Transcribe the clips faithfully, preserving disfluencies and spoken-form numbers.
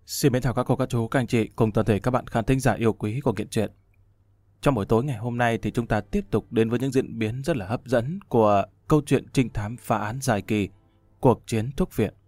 Xin mến chào các cô, các chú, các anh chị cùng toàn thể các bạn khán thính giả yêu quý của Kiện Truyện. Trong buổi tối ngày hôm nay thì chúng ta tiếp tục đến với những diễn biến rất là hấp dẫn của câu chuyện trinh thám phá án dài kỳ, Cuộc chiến thuốc viện.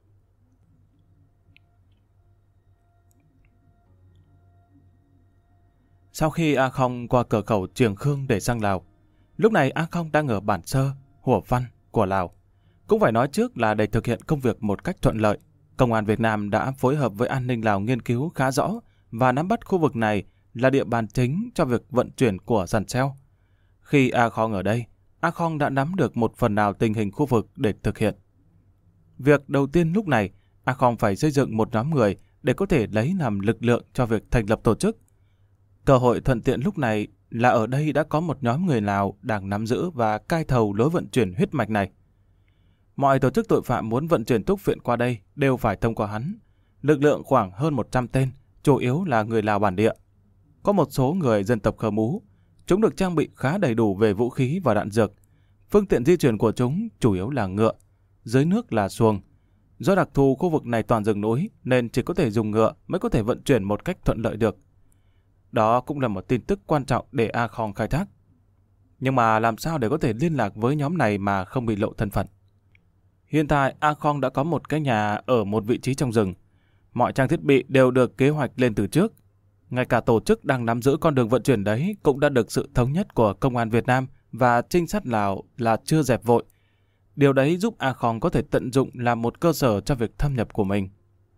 Sau khi A Không qua cửa khẩu Triềng Khương để sang Lào, lúc này A Không đang ở bản Sơ, Hủa Văn của Lào. Cũng phải nói trước là để thực hiện công việc một cách thuận lợi, Công an Việt Nam đã phối hợp với an ninh Lào nghiên cứu khá rõ và nắm bắt khu vực này là địa bàn chính cho việc vận chuyển của dàn xeo. Khi A Không ở đây, A Không đã nắm được một phần nào tình hình khu vực để thực hiện. Việc đầu tiên lúc này, A Không phải xây dựng một nhóm người để có thể lấy làm lực lượng cho việc thành lập tổ chức. Cơ hội thuận tiện lúc này là ở đây đã có một nhóm người Lào đang nắm giữ và cai thầu lối vận chuyển huyết mạch này. Mọi tổ chức tội phạm muốn vận chuyển thuốc viện qua đây đều phải thông qua hắn. Lực lượng khoảng hơn một trăm tên, chủ yếu là người Lào bản địa. Có một số người dân tộc Khơ Mú. Chúng được trang bị khá đầy đủ về vũ khí và đạn dược. Phương tiện di chuyển của chúng chủ yếu là ngựa, dưới nước là xuồng. Do đặc thù khu vực này toàn rừng núi nên chỉ có thể dùng ngựa mới có thể vận chuyển một cách thuận lợi được. Đó cũng là một tin tức quan trọng để A Không khai thác. Nhưng mà làm sao để có thể liên lạc với nhóm này mà không bị lộ thân phận? Hiện tại A Không đã có một cái nhà ở một vị trí trong rừng. Mọi trang thiết bị đều được kế hoạch lên từ trước. Ngay cả tổ chức đang nắm giữ con đường vận chuyển đấy cũng đã được sự thống nhất của Công an Việt Nam và trinh sát Lào là chưa dẹp vội. Điều đấy giúp A Không có thể tận dụng làm một cơ sở cho việc thâm nhập của mình.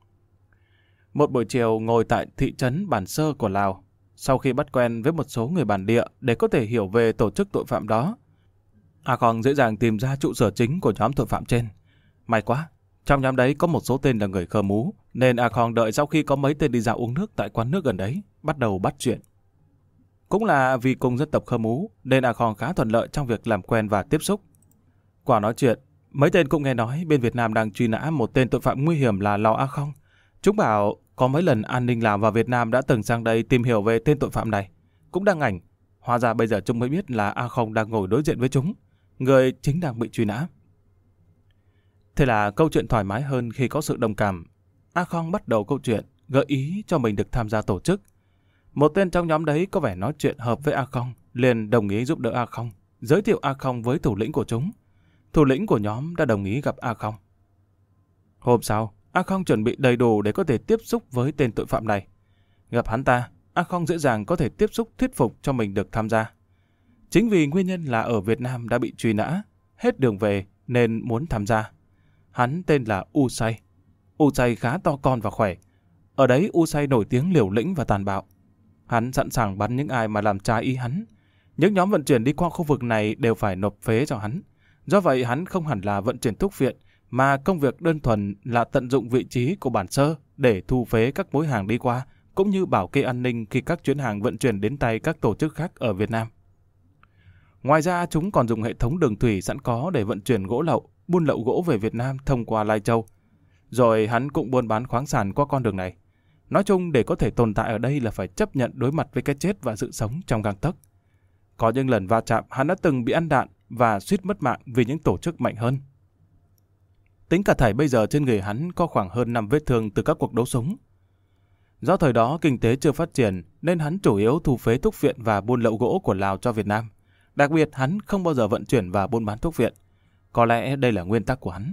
Một buổi chiều ngồi tại thị trấn Bản Sơ của Lào, sau khi bắt quen với một số người bản địa để có thể hiểu về tổ chức tội phạm đó, A Không dễ dàng tìm ra trụ sở chính của nhóm tội phạm trên. May quá, trong nhóm đấy có một số tên là người Khơ Mú, nên A Không đợi sau khi có mấy tên đi dạo uống nước tại quán nước gần đấy, bắt đầu bắt chuyện. Cũng là vì cùng dân tộc Khơ Mú, nên A Không khá thuận lợi trong việc làm quen và tiếp xúc. Qua nói chuyện, mấy tên cũng nghe nói bên Việt Nam đang truy nã một tên tội phạm nguy hiểm là Lò A Không. Chúng bảo có mấy lần an ninh Lào và Việt Nam đã từng sang đây tìm hiểu về tên tội phạm này. Cũng đăng ảnh, hóa ra bây giờ chúng mới biết là A Không đang ngồi đối diện với chúng, người chính đang bị truy nã. Thế là câu chuyện thoải mái hơn khi có sự đồng cảm. A Không bắt đầu câu chuyện, gợi ý cho mình được tham gia tổ chức. Một tên trong nhóm đấy có vẻ nói chuyện hợp với A Không, liền đồng ý giúp đỡ A Không, giới thiệu A Không với thủ lĩnh của chúng. Thủ lĩnh của nhóm đã đồng ý gặp A Không. Hôm sau, A Không chuẩn bị đầy đủ để có thể tiếp xúc với tên tội phạm này. Gặp hắn ta, A Không dễ dàng có thể tiếp xúc thuyết phục cho mình được tham gia. Chính vì nguyên nhân là ở Việt Nam đã bị truy nã, hết đường về nên muốn tham gia. Hắn tên là Usay. Usay khá to con và khỏe. Ở đấy Usay nổi tiếng liều lĩnh và tàn bạo. Hắn sẵn sàng bắn những ai mà làm trái ý hắn. Những nhóm vận chuyển đi qua khu vực này đều phải nộp phế cho hắn. Do vậy hắn không hẳn là vận chuyển thuốc viện, mà công việc đơn thuần là tận dụng vị trí của bản Sơ để thu phế các mối hàng đi qua, cũng như bảo kê an ninh khi các chuyến hàng vận chuyển đến tay các tổ chức khác ở Việt Nam. Ngoài ra chúng còn dùng hệ thống đường thủy sẵn có để vận chuyển gỗ lậu, buôn lậu gỗ về Việt Nam thông qua Lai Châu. Rồi hắn cũng buôn bán khoáng sản qua con đường này. Nói chung để có thể tồn tại ở đây là phải chấp nhận đối mặt với cái chết và sự sống trong gang tấc. Có những lần va chạm hắn đã từng bị ăn đạn và suýt mất mạng vì những tổ chức mạnh hơn. Tính cả thảy bây giờ trên người hắn có khoảng hơn năm vết thương từ các cuộc đấu súng. Do thời đó kinh tế chưa phát triển nên hắn chủ yếu thu phế thuốc viện và buôn lậu gỗ của Lào cho Việt Nam. Đặc biệt hắn không bao giờ vận chuyển và buôn bán thuốc viện. Có lẽ đây là nguyên tắc của hắn.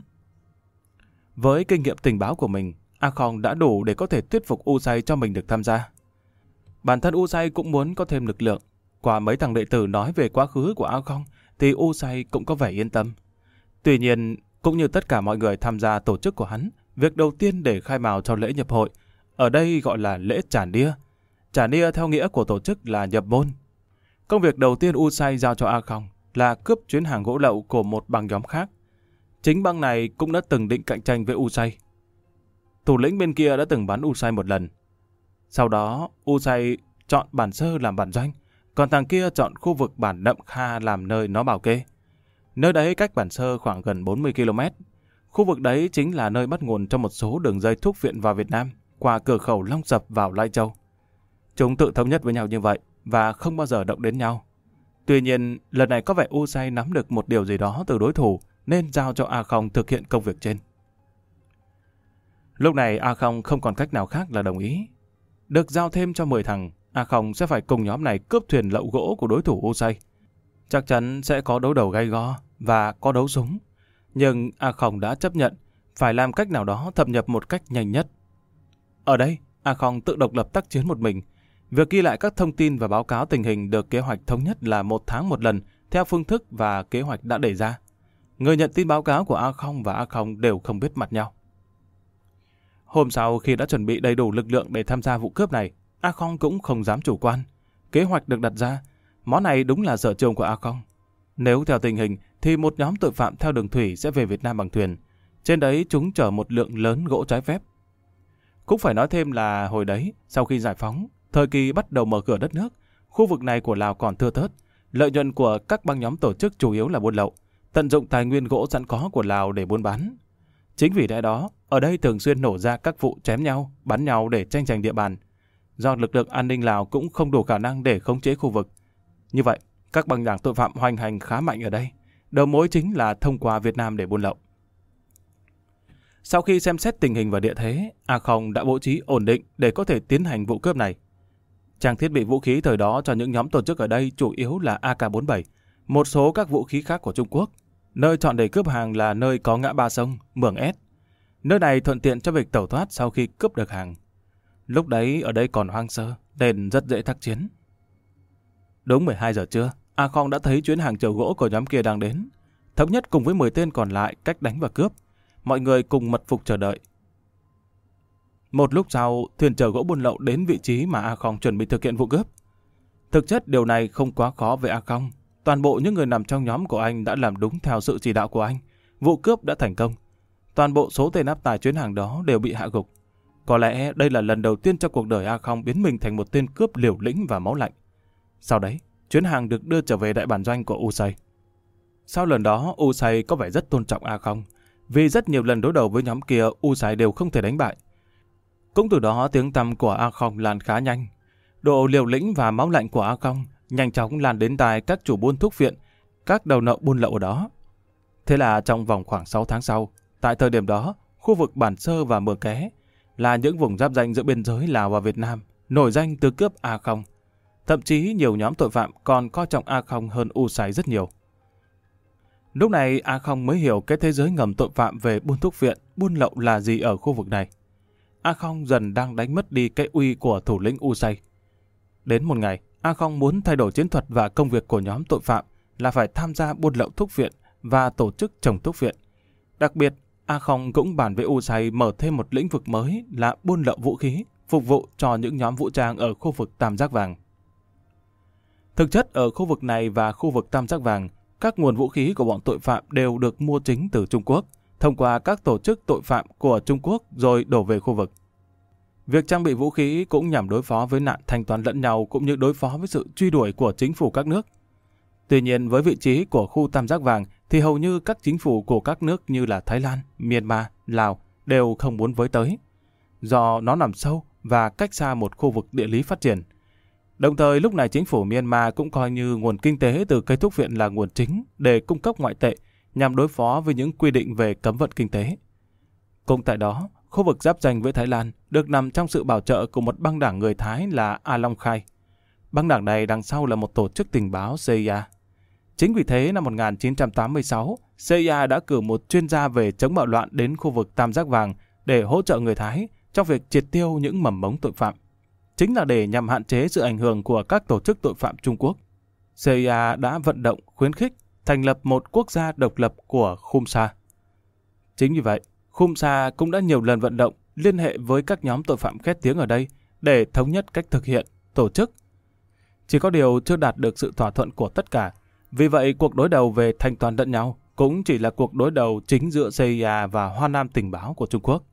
Với kinh nghiệm tình báo của mình, A Không đã đủ để có thể thuyết phục Usay cho mình được tham gia. Bản thân Usay cũng muốn có thêm lực lượng. Qua mấy thằng đệ tử nói về quá khứ của A Không thì Usay cũng có vẻ yên tâm. Tuy nhiên, cũng như tất cả mọi người tham gia tổ chức của hắn, việc đầu tiên để khai mào cho lễ nhập hội, ở đây gọi là lễ trả nia. Trả nia theo nghĩa của tổ chức là nhập môn. Công việc đầu tiên Usay giao cho A Không là cướp chuyến hàng gỗ lậu của một băng nhóm khác. Chính băng này cũng đã từng định cạnh tranh với Usay. Thủ lĩnh bên kia đã từng bắn Usay một lần. Sau đó, Usay chọn bản Sơ làm bản doanh, còn thằng kia chọn khu vực bản Nậm Kha làm nơi nó bảo kê. Nơi đấy cách bản Sơ khoảng gần bốn mươi ki lô mét. Khu vực đấy chính là nơi bắt nguồn cho một số đường dây thuốc viện vào Việt Nam qua cửa khẩu Long Sập vào Lai Châu. Chúng tự thống nhất với nhau như vậy và không bao giờ động đến nhau. Tuy nhiên, lần này có vẻ Usay nắm được một điều gì đó từ đối thủ nên giao cho A Không thực hiện công việc trên. Lúc này A Không không còn cách nào khác là đồng ý. Được giao thêm cho mười thằng, A Không sẽ phải cùng nhóm này cướp thuyền lậu gỗ của đối thủ Usay. Chắc chắn sẽ có đấu đầu gay go và có đấu súng. Nhưng A Không đã chấp nhận phải làm cách nào đó thâm nhập một cách nhanh nhất. Ở đây, A Không tự độc lập tác chiến một mình. Việc ghi lại các thông tin và báo cáo tình hình được kế hoạch thống nhất là một tháng một lần theo phương thức và kế hoạch đã đề ra. Người nhận tin báo cáo của A Không và A Không đều không biết mặt nhau. Hôm sau khi đã chuẩn bị đầy đủ lực lượng để tham gia vụ cướp này, A Không cũng không dám chủ quan. Kế hoạch được đặt ra, món này đúng là sở trường của A Không. Nếu theo tình hình thì một nhóm tội phạm theo đường thủy sẽ về Việt Nam bằng thuyền. Trên đấy chúng chở một lượng lớn gỗ trái phép. Cũng phải nói thêm là hồi đấy, sau khi giải phóng, thời kỳ bắt đầu mở cửa đất nước, khu vực này của Lào còn thưa thớt. Lợi nhuận của các băng nhóm tổ chức chủ yếu là buôn lậu, tận dụng tài nguyên gỗ sẵn có của Lào để buôn bán. Chính vì lẽ đó, ở đây thường xuyên nổ ra các vụ chém nhau, bắn nhau để tranh giành địa bàn. Do lực lượng an ninh Lào cũng không đủ khả năng để khống chế khu vực. Như vậy, các băng đảng tội phạm hoành hành khá mạnh ở đây. Đầu mối chính là thông qua Việt Nam để buôn lậu. Sau khi xem xét tình hình và địa thế, A Không đã bố trí ổn định để có thể tiến hành vụ cướp này. Trang thiết bị vũ khí thời đó cho những nhóm tổ chức ở đây chủ yếu là A K bốn mươi bảy, một số các vũ khí khác của Trung Quốc. Nơi chọn để cướp hàng là nơi có ngã ba sông, Mường Ét. Nơi này thuận tiện cho việc tẩu thoát sau khi cướp được hàng. Lúc đấy ở đây còn hoang sơ, nên rất dễ tác chiến. Đúng mười hai giờ trưa, A Không đã thấy chuyến hàng chở gỗ của nhóm kia đang đến. Thống nhất cùng với mười tên còn lại cách đánh và cướp. Mọi người cùng mật phục chờ đợi. Một lúc sau, thuyền chở gỗ buôn lậu đến vị trí mà A Không chuẩn bị thực hiện vụ cướp. Thực chất điều này không quá khó với A Không. Toàn bộ những người nằm trong nhóm của anh đã làm đúng theo sự chỉ đạo của anh. Vụ cướp đã thành công. Toàn bộ số tên áp tải chuyến hàng đó đều bị hạ gục. Có lẽ đây là lần đầu tiên trong cuộc đời A Không biến mình thành một tên cướp liều lĩnh và máu lạnh. Sau đấy, chuyến hàng được đưa trở về đại bản doanh của Usay. Sau lần đó, Usay có vẻ rất tôn trọng A Không. Vì rất nhiều lần đối đầu với nhóm kia, Usay đều không thể đánh bại. Cũng từ đó tiếng tăm của A Không lan khá nhanh. Độ liều lĩnh và máu lạnh của A Không nhanh chóng lan đến tai các chủ buôn thuốc viện, các đầu nậu buôn lậu ở đó. Thế là trong vòng khoảng sáu tháng sau, tại thời điểm đó, khu vực Bản Sơ và Mường Ké là những vùng giáp ranh giữa biên giới Lào và Việt Nam, nổi danh từ cướp A Không. Thậm chí nhiều nhóm tội phạm còn coi trọng A Không hơn Usay rất nhiều. Lúc này A Không mới hiểu cái thế giới ngầm tội phạm về buôn thuốc viện, buôn lậu là gì ở khu vực này. A Không dần đang đánh mất đi cái uy của thủ lĩnh Usay. Đến một ngày, A Không muốn thay đổi chiến thuật và công việc của nhóm tội phạm là phải tham gia buôn lậu thuốc viện và tổ chức trồng thuốc viện. Đặc biệt, A Không cũng bàn với Usay mở thêm một lĩnh vực mới là buôn lậu vũ khí, phục vụ cho những nhóm vũ trang ở khu vực Tam Giác Vàng. Thực chất ở khu vực này và khu vực Tam Giác Vàng, các nguồn vũ khí của bọn tội phạm đều được mua chính từ Trung Quốc, thông qua các tổ chức tội phạm của Trung Quốc rồi đổ về khu vực. Việc trang bị vũ khí cũng nhằm đối phó với nạn thanh toán lẫn nhau cũng như đối phó với sự truy đuổi của chính phủ các nước. Tuy nhiên với vị trí của khu Tam Giác Vàng thì hầu như các chính phủ của các nước như là Thái Lan, Myanmar, Lào đều không muốn với tới, do nó nằm sâu và cách xa một khu vực địa lý phát triển. Đồng thời lúc này chính phủ Myanmar cũng coi như nguồn kinh tế từ cây thuốc viện là nguồn chính để cung cấp ngoại tệ nhằm đối phó với những quy định về cấm vận kinh tế. Cũng tại đó, khu vực giáp ranh với Thái Lan được nằm trong sự bảo trợ của một băng đảng người Thái là A Long Khai. Băng đảng này đằng sau là một tổ chức tình báo C I A. Chính vì thế năm một nghìn chín trăm tám mươi sáu, C I A đã cử một chuyên gia về chống bạo loạn đến khu vực Tam Giác Vàng để hỗ trợ người Thái trong việc triệt tiêu những mầm mống tội phạm. Chính là để nhằm hạn chế sự ảnh hưởng của các tổ chức tội phạm Trung Quốc. C I A đã vận động, khuyến khích thành lập một quốc gia độc lập của Khumsa. Chính vì vậy, Khumsa cũng đã nhiều lần vận động liên hệ với các nhóm tội phạm khét tiếng ở đây để thống nhất cách thực hiện, tổ chức. Chỉ có điều chưa đạt được sự thỏa thuận của tất cả. Vì vậy, cuộc đối đầu về thanh toán lẫn nhau cũng chỉ là cuộc đối đầu chính giữa C I A và Hoa Nam tình báo của Trung Quốc.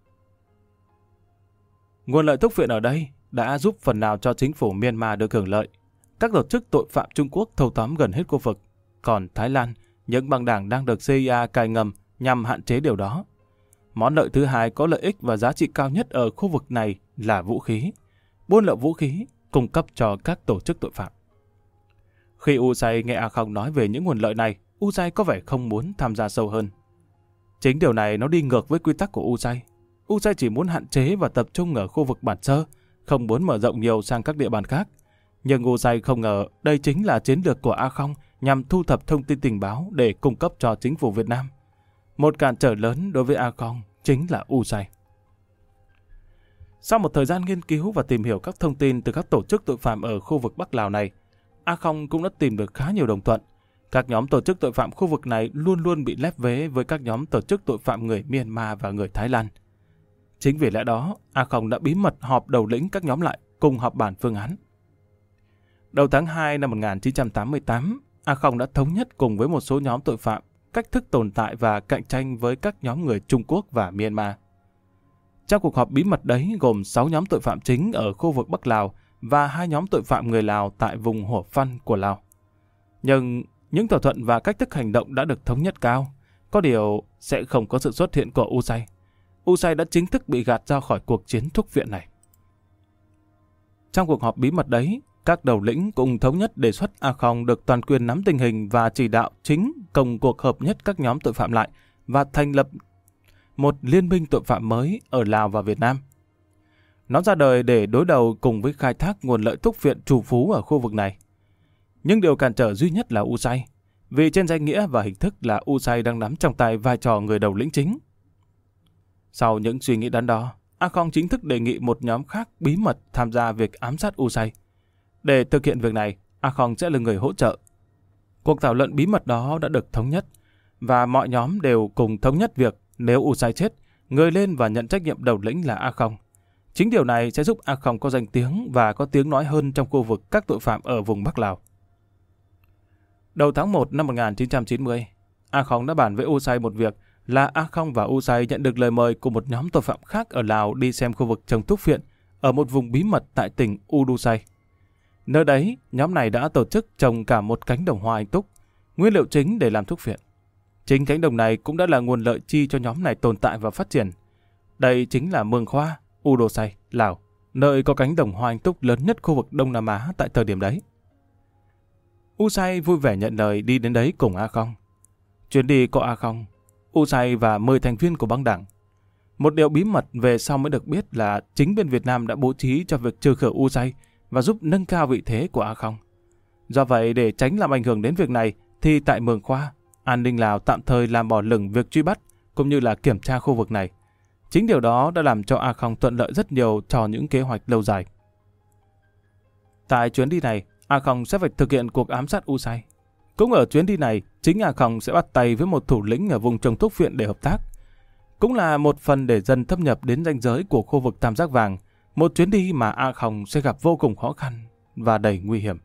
Nguồn lợi thuốc viện ở đây đã giúp phần nào cho chính phủ Myanmar được hưởng lợi. Các tổ chức tội phạm Trung Quốc thâu tóm gần hết khu vực. Còn Thái Lan, những băng đảng đang được C I A cài ngầm nhằm hạn chế điều đó. Món lợi thứ hai có lợi ích và giá trị cao nhất ở khu vực này là vũ khí. Buôn lậu vũ khí cung cấp cho các tổ chức tội phạm. Khi Usay nghe A Không nói về những nguồn lợi này, Usay có vẻ không muốn tham gia sâu hơn. Chính điều này nó đi ngược với quy tắc của Usay. u xay chỉ muốn hạn chế và tập trung ở khu vực Bản Sơ, không muốn mở rộng nhiều sang các địa bàn khác. Nhưng u xay không ngờ đây chính là chiến lược của A Khong nhằm thu thập thông tin tình báo để cung cấp cho chính phủ Việt Nam. Một cản trở lớn đối với A Khong chính là u xay. Sau một thời gian nghiên cứu và tìm hiểu các thông tin từ các tổ chức tội phạm ở khu vực Bắc Lào này, A Khong cũng đã tìm được khá nhiều đồng thuận. Các nhóm tổ chức tội phạm khu vực này luôn luôn bị lép vế với các nhóm tổ chức tội phạm người Myanmar và người Thái Lan. Chính vì lẽ đó, A Khong đã bí mật họp đầu lĩnh các nhóm lại cùng họp bàn phương án. Đầu tháng hai năm một nghìn chín trăm tám mươi tám, A Khong đã thống nhất cùng với một số nhóm tội phạm cách thức tồn tại và cạnh tranh với các nhóm người Trung Quốc và Myanmar. Trong cuộc họp bí mật đấy gồm sáu nhóm tội phạm chính ở khu vực Bắc Lào và hai nhóm tội phạm người Lào tại vùng Hủa Phăn của Lào. Nhưng những thỏa thuận và cách thức hành động đã được thống nhất cao. Có điều sẽ không có sự xuất hiện của u xay. u xay đã chính thức bị gạt ra khỏi cuộc chiến thuốc viện này. Trong cuộc họp bí mật đấy, các đầu lĩnh cùng thống nhất đề xuất A Khong được toàn quyền nắm tình hình và chỉ đạo chính công cuộc hợp nhất các nhóm tội phạm lại và thành lập một liên minh tội phạm mới ở Lào và Việt Nam. Nó ra đời để đối đầu cùng với khai thác nguồn lợi thuốc viện trù phú ở khu vực này. Nhưng điều cản trở duy nhất là u xay, vì trên danh nghĩa và hình thức là u xay đang nắm trong tay vai trò người đầu lĩnh chính. Sau những suy nghĩ đắn đo, A Khong chính thức đề nghị một nhóm khác bí mật tham gia việc ám sát u xay. Để thực hiện việc này, A Khong sẽ là người hỗ trợ. Cuộc thảo luận bí mật đó đã được thống nhất, và mọi nhóm đều cùng thống nhất việc nếu u xay chết, người lên và nhận trách nhiệm đầu lĩnh là A Khong. Chính điều này sẽ giúp A Khong có danh tiếng và có tiếng nói hơn trong khu vực các tội phạm ở vùng Bắc Lào. Đầu tháng một năm một nghìn chín trăm chín mươi, A Khong đã bàn với u xay một việc là A Khong và u xay nhận được lời mời của một nhóm tội phạm khác ở Lào đi xem khu vực trồng thuốc phiện ở một vùng bí mật tại tỉnh Udusai. Nơi đấy, nhóm này đã tổ chức trồng cả một cánh đồng hoa anh túc, nguyên liệu chính để làm thuốc phiện. Chính cánh đồng này cũng đã là nguồn lợi chi cho nhóm này tồn tại và phát triển. Đây chính là Mường Khoa, Udusai, Lào, nơi có cánh đồng hoa anh túc lớn nhất khu vực Đông Nam Á tại thời điểm đấy. u xay vui vẻ nhận lời đi đến đấy cùng A Khong. Chuyến đi có A Khong, u xay và mười thành viên của băng đảng. Một điều bí mật về sau mới được biết là chính bên Việt Nam đã bố trí cho việc trừ khử u xay và giúp nâng cao vị thế của A Khong. Do vậy, để tránh làm ảnh hưởng đến việc này, thì tại Mường Khoa, an ninh Lào tạm thời làm bỏ lửng việc truy bắt cũng như là kiểm tra khu vực này. Chính điều đó đã làm cho A Khong thuận lợi rất nhiều cho những kế hoạch lâu dài. Tại chuyến đi này, A Khong sẽ phải thực hiện cuộc ám sát u xay. Cũng ở chuyến đi này, chính A Khong sẽ bắt tay với một thủ lĩnh ở vùng trồng thuốc phiện để hợp tác. Cũng là một phần để dần thâm nhập đến ranh giới của khu vực Tam Giác Vàng, một chuyến đi mà A Khong sẽ gặp vô cùng khó khăn và đầy nguy hiểm.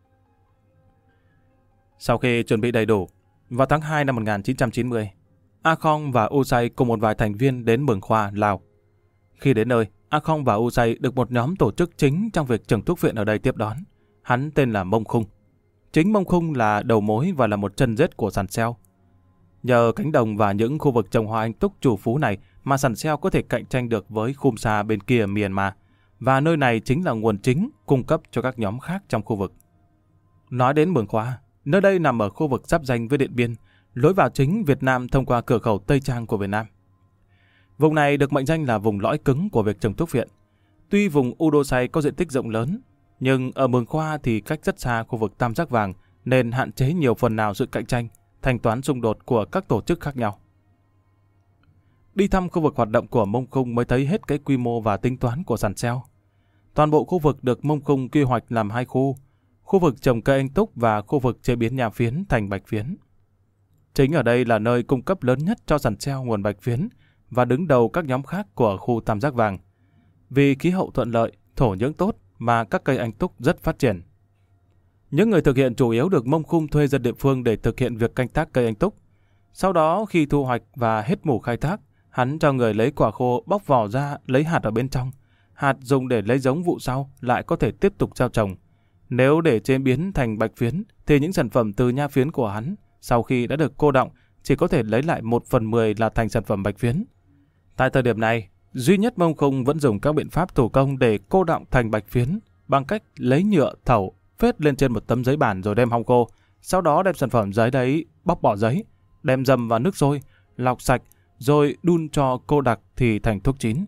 Sau khi chuẩn bị đầy đủ, vào tháng hai năm một nghìn chín trăm chín mươi, A Khong và u xay cùng một vài thành viên đến Mường Khoa, Lào. Khi đến nơi, A Khong và u xay được một nhóm tổ chức chính trong việc trồng thuốc phiện ở đây tiếp đón. Hắn tên là Mông Khung. Chính Mông Khung là đầu mối và là một chân rết của Sàn Seo. Nhờ cánh đồng và những khu vực trồng hoa anh túc trù phú này mà Sàn Seo có thể cạnh tranh được với Khum Sa bên kia Myanmar, và nơi này chính là nguồn chính cung cấp cho các nhóm khác trong khu vực. Nói đến Mường Khoa, nơi đây nằm ở khu vực giáp ranh với Điện Biên, lối vào chính Việt Nam thông qua cửa khẩu Tây Trang của Việt Nam. Vùng này được mệnh danh là vùng lõi cứng của việc trồng thuốc phiện. Tuy vùng Udusai có diện tích rộng lớn, nhưng ở Mường Khoa thì cách rất xa khu vực Tam Giác Vàng nên hạn chế nhiều phần nào sự cạnh tranh, thanh toán xung đột của các tổ chức khác nhau. Đi thăm khu vực hoạt động của Mông Khung mới thấy hết cái quy mô và tính toán của Sàn Seo. Toàn bộ khu vực được Mông Khung quy hoạch làm hai khu, khu vực trồng cây anh túc và khu vực chế biến nha phiến thành bạch phiến. Chính ở đây là nơi cung cấp lớn nhất cho Sàn Seo nguồn bạch phiến và đứng đầu các nhóm khác của khu Tam Giác Vàng. Vì khí hậu thuận lợi, thổ nhưỡng tốt mà các cây anh túc rất phát triển. Những người thực hiện chủ yếu được Mông Khung thuê dân địa phương để thực hiện việc canh tác cây anh túc. Sau đó khi thu hoạch và hết mùa khai thác, hắn cho người lấy quả khô bóc vỏ ra lấy hạt ở bên trong. Hạt dùng để lấy giống vụ sau lại có thể tiếp tục gieo trồng. Nếu để chế biến thành bạch phiến thì những sản phẩm từ nha phiến của hắn sau khi đã được cô đọng chỉ có thể lấy lại một phần mười là thành sản phẩm bạch phiến. Tại thời điểm này, duy nhất Mông Khung vẫn dùng các biện pháp thủ công để cô đọng thành bạch phiến bằng cách lấy nhựa thẩu phết lên trên một tấm giấy bản rồi đem hong khô, sau đó đem sản phẩm giấy đấy bóc bỏ giấy, đem dầm vào nước sôi, lọc sạch rồi đun cho cô đặc thì thành thuốc chín.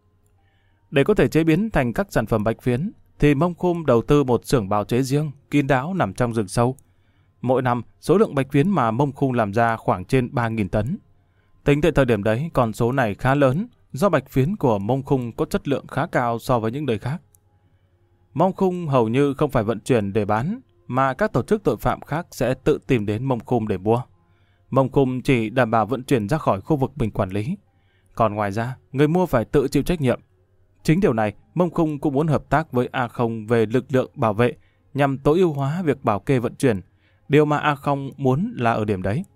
Để có thể chế biến thành các sản phẩm bạch phiến, thì Mông Khum đầu tư một xưởng bào chế riêng, kín đáo nằm trong rừng sâu. Mỗi năm, số lượng bạch phiến mà Mông Khum làm ra khoảng trên ba nghìn tấn. Tính tại thời điểm đấy, con số này khá lớn, do bạch phiến của Mông Khum có chất lượng khá cao so với những nơi khác. Mông Khum hầu như không phải vận chuyển để bán, mà các tổ chức tội phạm khác sẽ tự tìm đến Mông Khum để mua. Mông Khum chỉ đảm bảo vận chuyển ra khỏi khu vực mình quản lý. Còn ngoài ra, người mua phải tự chịu trách nhiệm. Chính điều này, Mông Khum cũng muốn hợp tác với A không về lực lượng bảo vệ nhằm tối ưu hóa việc bảo kê vận chuyển. Điều mà A không muốn là ở điểm đấy.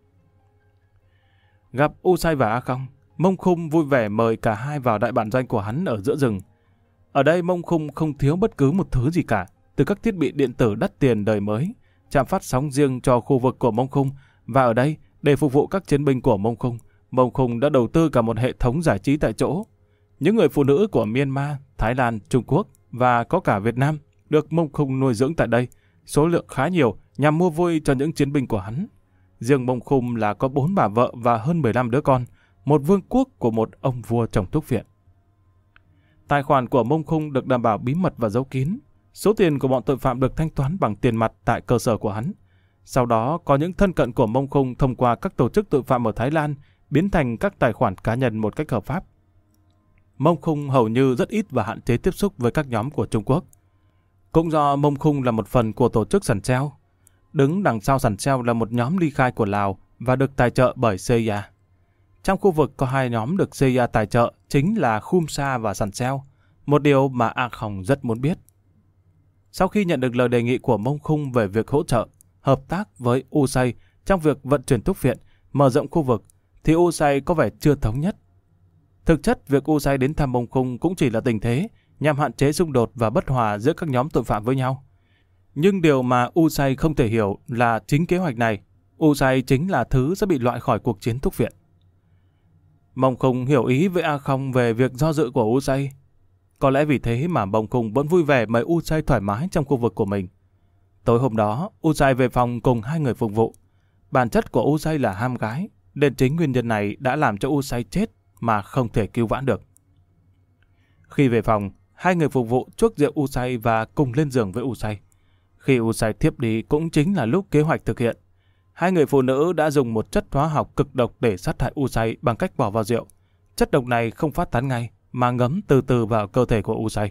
Gặp U Say và A không, Mông Khum vui vẻ mời cả hai vào đại bản doanh của hắn ở giữa rừng. Ở đây Mông Khum không thiếu bất cứ một thứ gì cả, từ các thiết bị điện tử đắt tiền đời mới, trạm phát sóng riêng cho khu vực của Mông Khum, và ở đây, để phục vụ các chiến binh của Mông Khum, Mông Khum đã đầu tư cả một hệ thống giải trí tại chỗ. Những người phụ nữ của Myanmar, Thái Lan, Trung Quốc và có cả Việt Nam được Mông Khum nuôi dưỡng tại đây, số lượng khá nhiều nhằm mua vui cho những chiến binh của hắn. Riêng Mông Khum là có bốn bà vợ và hơn mười lăm đứa con, một vương quốc của một ông vua trồng thuốc phiện. Tài khoản của Mông Khum được đảm bảo bí mật và giấu kín. Số tiền của bọn tội phạm được thanh toán bằng tiền mặt tại cơ sở của hắn. Sau đó có những thân cận của Mông Khum thông qua các tổ chức tội phạm ở Thái Lan biến thành các tài khoản cá nhân một cách hợp pháp. Mông Khum hầu như rất ít và hạn chế tiếp xúc với các nhóm của Trung Quốc. Cũng do Mông Khum là một phần của tổ chức Sàn Treo. Đứng đằng sau Sàn Treo là một nhóm ly khai của Lào và được tài trợ bởi xê i a. Trong khu vực có hai nhóm được xê i a tài trợ chính là Khum Sa và Sàn Treo, một điều mà A không rất muốn biết. Sau khi nhận được lời đề nghị của Mông Khum về việc hỗ trợ, hợp tác với U Say trong việc vận chuyển thuốc phiện, mở rộng khu vực, thì U Say có vẻ chưa thống nhất. Thực chất, việc U Say đến thăm Mông Khum cũng chỉ là tình thế nhằm hạn chế xung đột và bất hòa giữa các nhóm tội phạm với nhau. Nhưng điều mà U Say không thể hiểu là chính kế hoạch này, U Say chính là thứ sẽ bị loại khỏi cuộc chiến thuốc phiện. Mông Khum hiểu ý với A không về việc do dự của U Say. Có lẽ vì thế mà Mông Khum vẫn vui vẻ mời U Say thoải mái trong khu vực của mình. Tối hôm đó, U Say về phòng cùng hai người phục vụ. Bản chất của U Say là ham gái, nên chính nguyên nhân này đã làm cho U Say chết mà không thể cứu vãn được. Khi về phòng, hai người phục vụ chuốc rượu U Say và cùng lên giường với U Say. Khi U Say thiếp đi cũng chính là lúc kế hoạch thực hiện. Hai người phụ nữ đã dùng một chất hóa học cực độc để sát hại U Say bằng cách bỏ vào rượu. Chất độc này không phát tán ngay, mà ngấm từ từ vào cơ thể của U Say.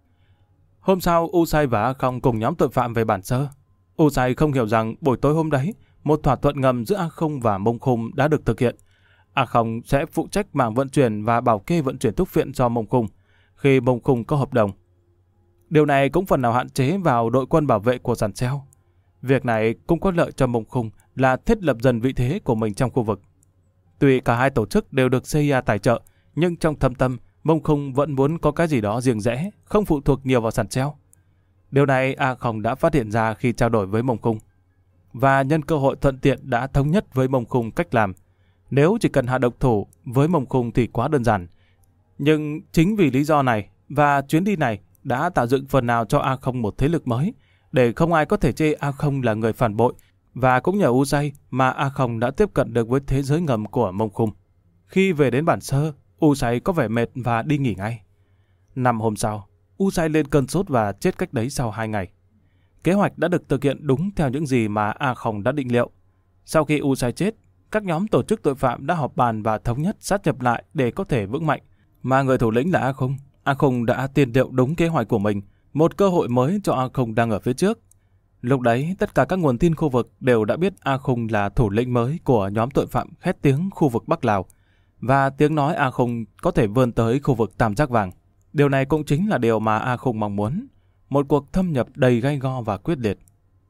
Hôm sau, U Say và A không cùng nhóm tội phạm về Bản Sơ. U Say không hiểu rằng buổi tối hôm đấy, một thỏa thuận ngầm giữa A không và Mông Khum đã được thực hiện. A không sẽ phụ trách mảng vận chuyển và bảo kê vận chuyển thuốc phiện cho Mông Khum khi Mông Khum có hợp đồng. Điều này cũng phần nào hạn chế vào đội quân bảo vệ của Sàn Treo. Việc này cũng có lợi cho Mông Khum là thiết lập dần vị thế của mình trong khu vực. Tuy cả hai tổ chức đều được xê i a tài trợ, nhưng trong thâm tâm, Mông Khum vẫn muốn có cái gì đó riêng rẽ, không phụ thuộc nhiều vào Sàn Treo. Điều này A không đã phát hiện ra khi trao đổi với Mông Khum. Và nhân cơ hội thuận tiện đã thống nhất với Mông Khum cách làm. Nếu chỉ cần hạ độc thủ với Mông Khum thì quá đơn giản. Nhưng chính vì lý do này và chuyến đi này đã tạo dựng phần nào cho A không một thế lực mới, để không ai có thể chê A không là người phản bội, và cũng nhờ U Say mà A không đã tiếp cận được với thế giới ngầm của Mông Khum. Khi về đến Bản Sơ, U Say có vẻ mệt và đi nghỉ ngay. Năm hôm sau, U Say lên cơn sốt và chết cách đấy sau hai ngày. Kế hoạch đã được thực hiện đúng theo những gì mà A không đã định liệu. Sau khi U Say chết, các nhóm tổ chức tội phạm đã họp bàn và thống nhất sát nhập lại để có thể vững mạnh. Mà người thủ lĩnh là A không. A không đã tiền liệu đúng kế hoạch của mình, một cơ hội mới cho A không đang ở phía trước. Lúc đấy, tất cả các nguồn tin khu vực đều đã biết A không là thủ lĩnh mới của nhóm tội phạm khét tiếng khu vực Bắc Lào, và tiếng nói A không có thể vươn tới khu vực Tam Giác Vàng. Điều này cũng chính là điều mà A không mong muốn, một cuộc thâm nhập đầy gay go và quyết liệt.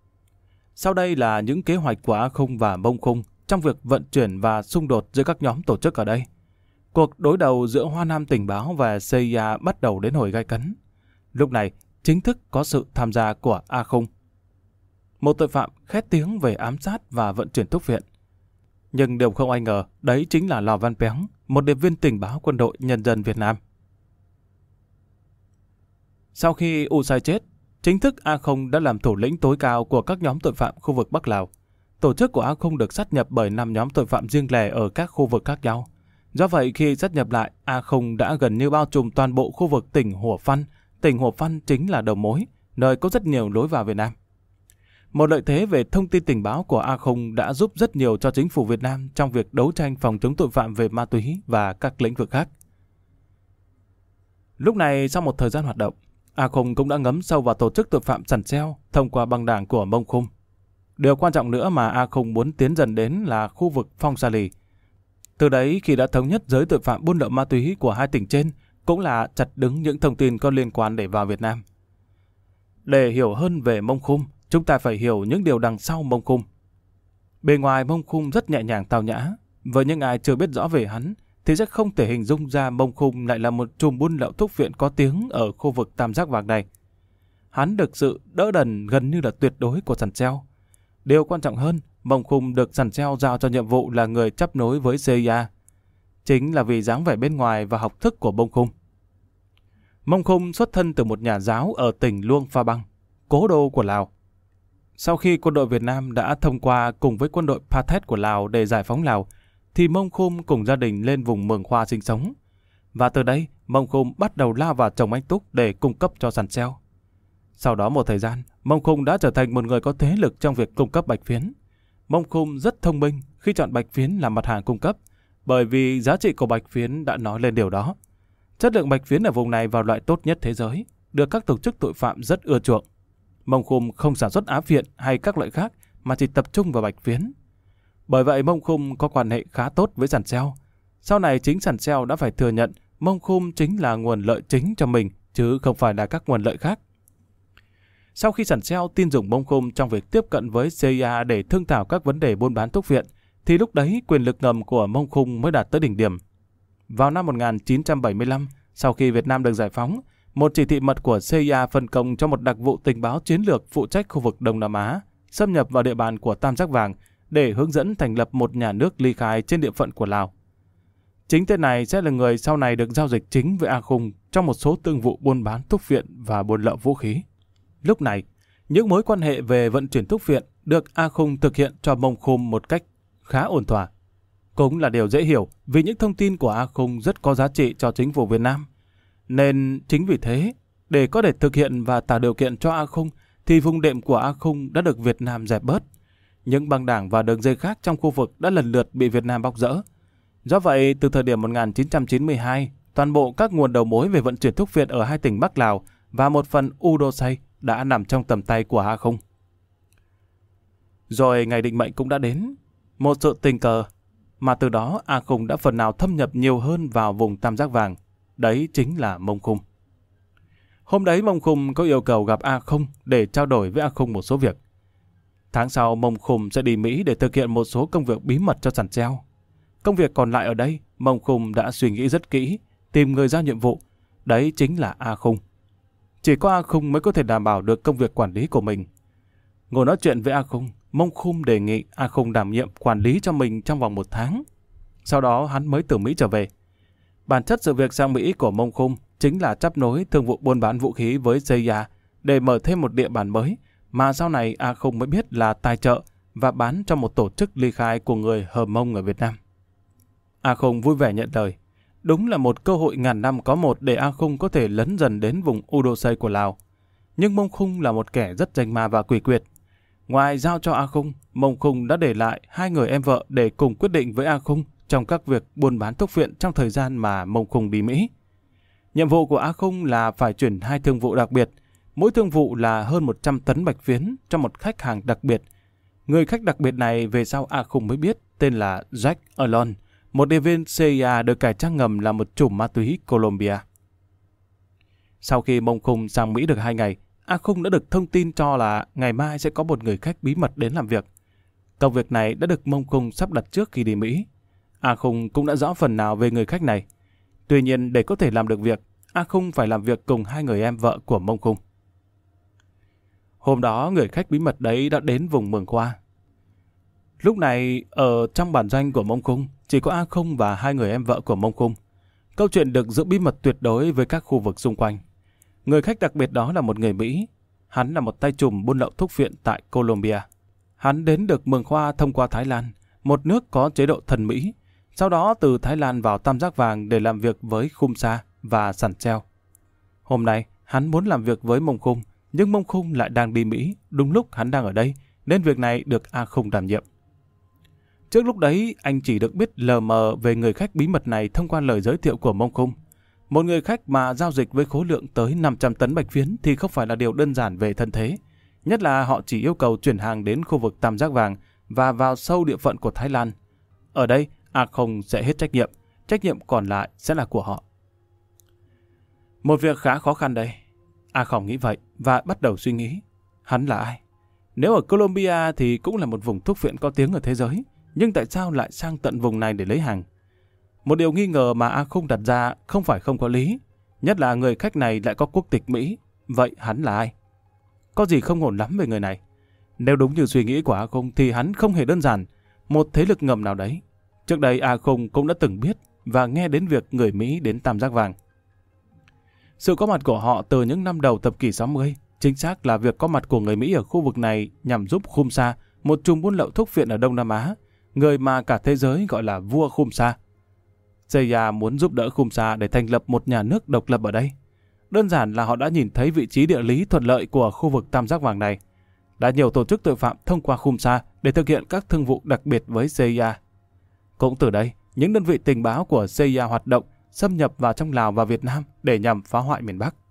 Sau đây là những kế hoạch của A không và Mông Khum trong việc vận chuyển và xung đột giữa các nhóm tổ chức ở đây. Cuộc đối đầu giữa Hoa Nam Tình báo và xê i a bắt đầu đến hồi gay cấn. Lúc này, chính thức có sự tham gia của A không, một tội phạm khét tiếng về ám sát và vận chuyển thuốc phiện. Nhưng điều không ai ngờ, đấy chính là Lò Văn Péng, một điệp viên tình báo quân đội nhân dân Việt Nam. Sau khi U Say chết, chính thức A không đã làm thủ lĩnh tối cao của các nhóm tội phạm khu vực Bắc Lào. Tổ chức của A không được sát nhập bởi năm nhóm tội phạm riêng lẻ ở các khu vực khác nhau. Do vậy khi sát nhập lại, A không đã gần như bao trùm toàn bộ khu vực tỉnh Hủa Phăn. Tỉnh Hủa Phăn chính là đầu mối, nơi có rất nhiều lối vào Việt Nam. Một lợi thế về thông tin tình báo của A không đã giúp rất nhiều cho chính phủ Việt Nam trong việc đấu tranh phòng chống tội phạm về ma túy và các lĩnh vực khác. Lúc này, sau một thời gian hoạt động, A không cũng đã ngấm sâu vào tổ chức tội phạm Sằn Seo thông qua băng đảng của Mông Khung. Điều quan trọng nữa mà A không muốn tiến dần đến là khu vực Phong Sa Lì. Từ đấy, khi đã thống nhất giới tội phạm buôn lậu ma túy của hai tỉnh trên, cũng là chặt đứng những thông tin có liên quan để vào Việt Nam. Để hiểu hơn về Mông Khung, chúng ta phải hiểu những điều đằng sau Mông Khung. Bề ngoài Mông Khung rất nhẹ nhàng tao nhã, với những ai chưa biết rõ về hắn thì sẽ không thể hình dung ra Mông Khung lại là một trùm buôn lậu thuốc viện có tiếng ở khu vực Tam Giác Vàng này. Hắn được sự đỡ đần gần như là tuyệt đối của Sằn Seo. Điều quan trọng hơn, Mông Khung được Sằn Seo giao cho nhiệm vụ là người chấp nối với xê i a. Chính là vì dáng vẻ bên ngoài và học thức của Mông Khung. Mông Khung xuất thân từ một nhà giáo ở tỉnh Luông Pha Băng, cố đô của Lào. Sau khi quân đội Việt Nam đã thông qua cùng với quân đội Pathet của Lào để giải phóng Lào, thì Mông Khung cùng gia đình lên vùng Mường Khoa sinh sống. Và từ đây, Mông Khung bắt đầu lao vào trồng anh túc để cung cấp cho Sằn Seo. Sau đó một thời gian, Mông Khung đã trở thành một người có thế lực trong việc cung cấp bạch phiến. Mông Khung rất thông minh khi chọn bạch phiến làm mặt hàng cung cấp, bởi vì giá trị của bạch phiến đã nói lên điều đó. Chất lượng bạch phiến ở vùng này vào loại tốt nhất thế giới, được các tổ chức tội phạm rất ưa chuộng. Mông Khung không sản xuất á phiện hay các loại khác mà chỉ tập trung vào bạch phiến. Bởi vậy Mông Khung có quan hệ khá tốt với Sằn Seo. Sau này chính Sằn Seo đã phải thừa nhận Mông Khung chính là nguồn lợi chính cho mình, chứ không phải là các nguồn lợi khác. Sau khi Sằn Seo tin dùng Mông Khung trong việc tiếp cận với xê i a để thương thảo các vấn đề buôn bán thuốc viện, thì lúc đấy quyền lực ngầm của Mông Khung mới đạt tới đỉnh điểm. Vào năm một nghìn chín trăm bảy mươi lăm, sau khi Việt Nam được giải phóng, một chỉ thị mật của xê i a phân công cho một đặc vụ tình báo chiến lược phụ trách khu vực Đông Nam Á, xâm nhập vào địa bàn của Tam Giác Vàng để hướng dẫn thành lập một nhà nước ly khai trên địa phận của Lào. Chính tên này sẽ là người sau này được giao dịch chính với A Khung trong một số thương vụ buôn bán thuốc viện và buôn lậu vũ khí. Lúc này, những mối quan hệ về vận chuyển thuốc viện được A Khung thực hiện cho Mông Khung một cách khá ổn thỏa. Cũng là điều dễ hiểu vì những thông tin của A Khung rất có giá trị cho chính phủ Việt Nam. Nên chính vì thế, để có thể thực hiện và tạo điều kiện cho A Khung, thì vùng đệm của A Khung đã được Việt Nam dẹp bớt. Những băng đảng và đường dây khác trong khu vực đã lần lượt bị Việt Nam bóc rỡ. Do vậy, từ thời điểm một nghìn chín trăm chín mươi hai, toàn bộ các nguồn đầu mối về vận chuyển thuốc viện ở hai tỉnh Bắc Lào và một phần Udosay đã nằm trong tầm tay của A Khung. Rồi ngày định mệnh cũng đã đến. Một sự tình cờ mà từ đó A Khung đã phần nào thâm nhập nhiều hơn vào vùng Tam Giác Vàng. Đấy chính là Mông Khung. Hôm đấy Mông Khung có yêu cầu gặp A Khung để trao đổi với A Khung một số việc. Tháng sau Mông Khung sẽ đi Mỹ để thực hiện một số công việc bí mật cho Sằn Seo. Công việc còn lại ở đây, Mông Khung đã suy nghĩ rất kỹ, tìm người giao nhiệm vụ. Đấy chính là A Khung. Chỉ có A Khung mới có thể đảm bảo được công việc quản lý của mình. Ngồi nói chuyện với A Khung, Mông Khung đề nghị A Khung đảm nhiệm quản lý cho mình trong vòng một tháng. Sau đó hắn mới từ Mỹ trở về. Bản chất sự việc sang Mỹ của Mông Khung chính là chấp nối thương vụ buôn bán vũ khí với xê i a để mở thêm một địa bàn mới mà sau này A Khung mới biết là tài trợ và bán cho một tổ chức ly khai của người Hờ Mông ở Việt Nam. A Khung vui vẻ nhận lời. Đúng là một cơ hội ngàn năm có một để A Khung có thể lấn dần đến vùng Udosay của Lào. Nhưng Mông Khung là một kẻ rất danh ma và quỷ quyệt. Ngoài giao cho A Khung, Mông Khung đã để lại hai người em vợ để cùng quyết định với A Khung trong các việc buôn bán thuốc viện trong thời gian mà Mông Khung đi Mỹ. Nhiệm vụ của A Khung là phải chuyển hai thương vụ đặc biệt, mỗi thương vụ là hơn một trăm tấn bạch phiến cho một khách hàng đặc biệt. Người khách đặc biệt này về sau A Khung mới biết tên là Jack Alon, một điệp viên xê i a được cải trang ngầm là một chùm ma túy Colombia. Sau khi Mông Khung sang Mỹ được hai ngày, A Khung đã được thông tin cho là ngày mai sẽ có một người khách bí mật đến làm việc. Công việc này đã được Mông Khung sắp đặt trước khi đi Mỹ. A Khung cũng đã rõ phần nào về người khách này. Tuy nhiên để có thể làm được việc, A Khung phải làm việc cùng hai người em vợ của Mông Khung. Hôm đó người khách bí mật đấy đã đến vùng Mường Khoa. Lúc này ở trong bản doanh của Mông Khung chỉ có A Khung và hai người em vợ của Mông Khung. Câu chuyện được giữ bí mật tuyệt đối với các khu vực xung quanh. Người khách đặc biệt đó là một người Mỹ. Hắn là một tay trùm buôn lậu thuốc viện tại Colombia. Hắn đến được Mường Khoa thông qua Thái Lan, một nước có chế độ thần Mỹ. sau đó từ Thái Lan vào Tam Giác Vàng để làm việc với Khum Sa và Sàn Treo. Hôm nay, hắn muốn làm việc với Mông Khung, nhưng Mông Khung lại đang đi Mỹ, đúng lúc hắn đang ở đây, nên việc này được A Khung đảm nhiệm. Trước lúc đấy, anh chỉ được biết lờ mờ về người khách bí mật này thông qua lời giới thiệu của Mông Khung. Một người khách mà giao dịch với khối lượng tới năm trăm tấn bạch phiến thì không phải là điều đơn giản về thân thế. Nhất là họ chỉ yêu cầu chuyển hàng đến khu vực Tam Giác Vàng và vào sâu địa phận của Thái Lan. Ở đây, A Khung sẽ hết trách nhiệm, trách nhiệm còn lại sẽ là của họ. Một việc khá khó khăn đây. A Khung nghĩ vậy và bắt đầu suy nghĩ. Hắn là ai? Nếu ở Colombia thì cũng là một vùng thuốc phiện có tiếng ở thế giới, nhưng tại sao lại sang tận vùng này để lấy hàng? Một điều nghi ngờ mà A Khung đặt ra không phải không có lý, nhất là người khách này lại có quốc tịch Mỹ. Vậy hắn là ai? Có gì không ổn lắm về người này. Nếu đúng như suy nghĩ của A Khung thì hắn không hề đơn giản, một thế lực ngầm nào đấy. Trước đây A Khung cũng đã từng biết và nghe đến việc người Mỹ đến Tam Giác Vàng. Sự có mặt của họ từ những năm đầu thập kỷ sáu mươi, chính xác là việc có mặt của người Mỹ ở khu vực này nhằm giúp Khum Sa, một chùm buôn lậu thuốc phiện ở Đông Nam Á, người mà cả thế giới gọi là vua Khum Sa. xê i a muốn giúp đỡ Khum Sa để thành lập một nhà nước độc lập ở đây. Đơn giản là họ đã nhìn thấy vị trí địa lý thuận lợi của khu vực Tam Giác Vàng này. Đã nhiều tổ chức tội phạm thông qua Khum Sa để thực hiện các thương vụ đặc biệt với xê i a. Cũng từ đây, những đơn vị tình báo của xê i a hoạt động, xâm nhập vào trong Lào và Việt Nam để nhằm phá hoại miền Bắc.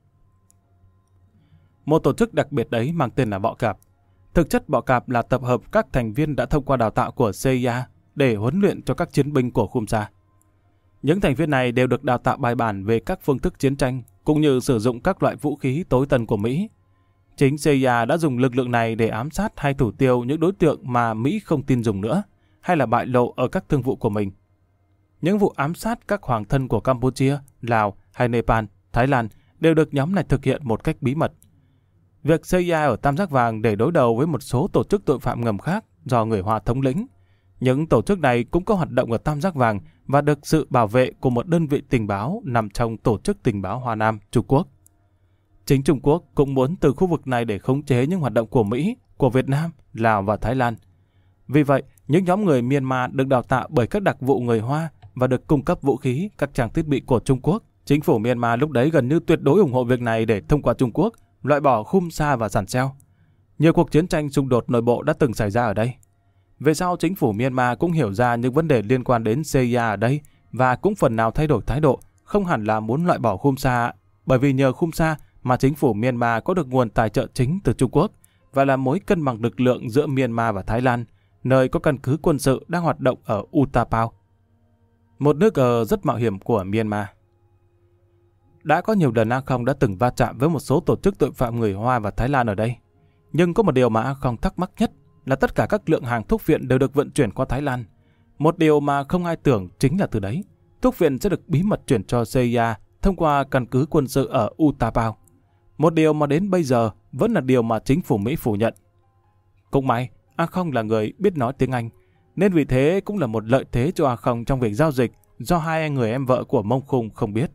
Một tổ chức đặc biệt đấy mang tên là Bọ Cạp. Thực chất Bọ Cạp là tập hợp các thành viên đã thông qua đào tạo của xê i a để huấn luyện cho các chiến binh của Khum Sa. Những thành viên này đều được đào tạo bài bản về các phương thức chiến tranh, cũng như sử dụng các loại vũ khí tối tân của Mỹ. Chính xê i a đã dùng lực lượng này để ám sát hay thủ tiêu những đối tượng mà Mỹ không tin dùng nữa, hay là bại lộ ở các thương vụ của mình. Những vụ ám sát các hoàng thân của Campuchia, Lào hay Nepal, Thái Lan đều được nhóm này thực hiện một cách bí mật. Việc xê i a ở Tam Giác Vàng để đối đầu với một số tổ chức tội phạm ngầm khác do người Hoa thống lĩnh. Những tổ chức này cũng có hoạt động ở Tam Giác Vàng và được sự bảo vệ của một đơn vị tình báo nằm trong Tổ chức Tình báo Hoa Nam, Trung Quốc. Chính Trung Quốc cũng muốn từ khu vực này để khống chế những hoạt động của Mỹ, của Việt Nam, Lào và Thái Lan. Vì vậy, những nhóm người Myanmar được đào tạo bởi các đặc vụ người Hoa và được cung cấp vũ khí, các trang thiết bị của Trung Quốc. Chính phủ Myanmar lúc đấy gần như tuyệt đối ủng hộ việc này để thông qua Trung Quốc, loại bỏ Khum Sa và Sàn Treo. Nhiều cuộc chiến tranh xung đột nội bộ đã từng xảy ra ở đây. Về sau, chính phủ Myanmar cũng hiểu ra những vấn đề liên quan đến xê i a ở đây và cũng phần nào thay đổi thái độ, không hẳn là muốn loại bỏ Khum Sa, bởi vì nhờ Khum Sa mà chính phủ Myanmar có được nguồn tài trợ chính từ Trung Quốc và là mối cân bằng lực lượng giữa Myanmar và Thái Lan, nơi có căn cứ quân sự đang hoạt động ở Utapao, một nước cờ rất mạo hiểm của Myanmar. Đã có nhiều lần A Khong đã từng va chạm với một số tổ chức tội phạm người Hoa và Thái Lan ở đây. Nhưng có một điều mà A Khong thắc mắc nhất là tất cả các lượng hàng thuốc viện đều được vận chuyển qua Thái Lan. Một điều mà không ai tưởng chính là từ đấy, thuốc viện sẽ được bí mật chuyển cho xê i a thông qua căn cứ quân sự ở Utapao. Một điều mà đến bây giờ vẫn là điều mà chính phủ Mỹ phủ nhận. Cũng may, A Khong là người biết nói tiếng Anh, nên vì thế cũng là một lợi thế cho A Khong trong việc giao dịch do hai người em vợ của Mông Khung không biết.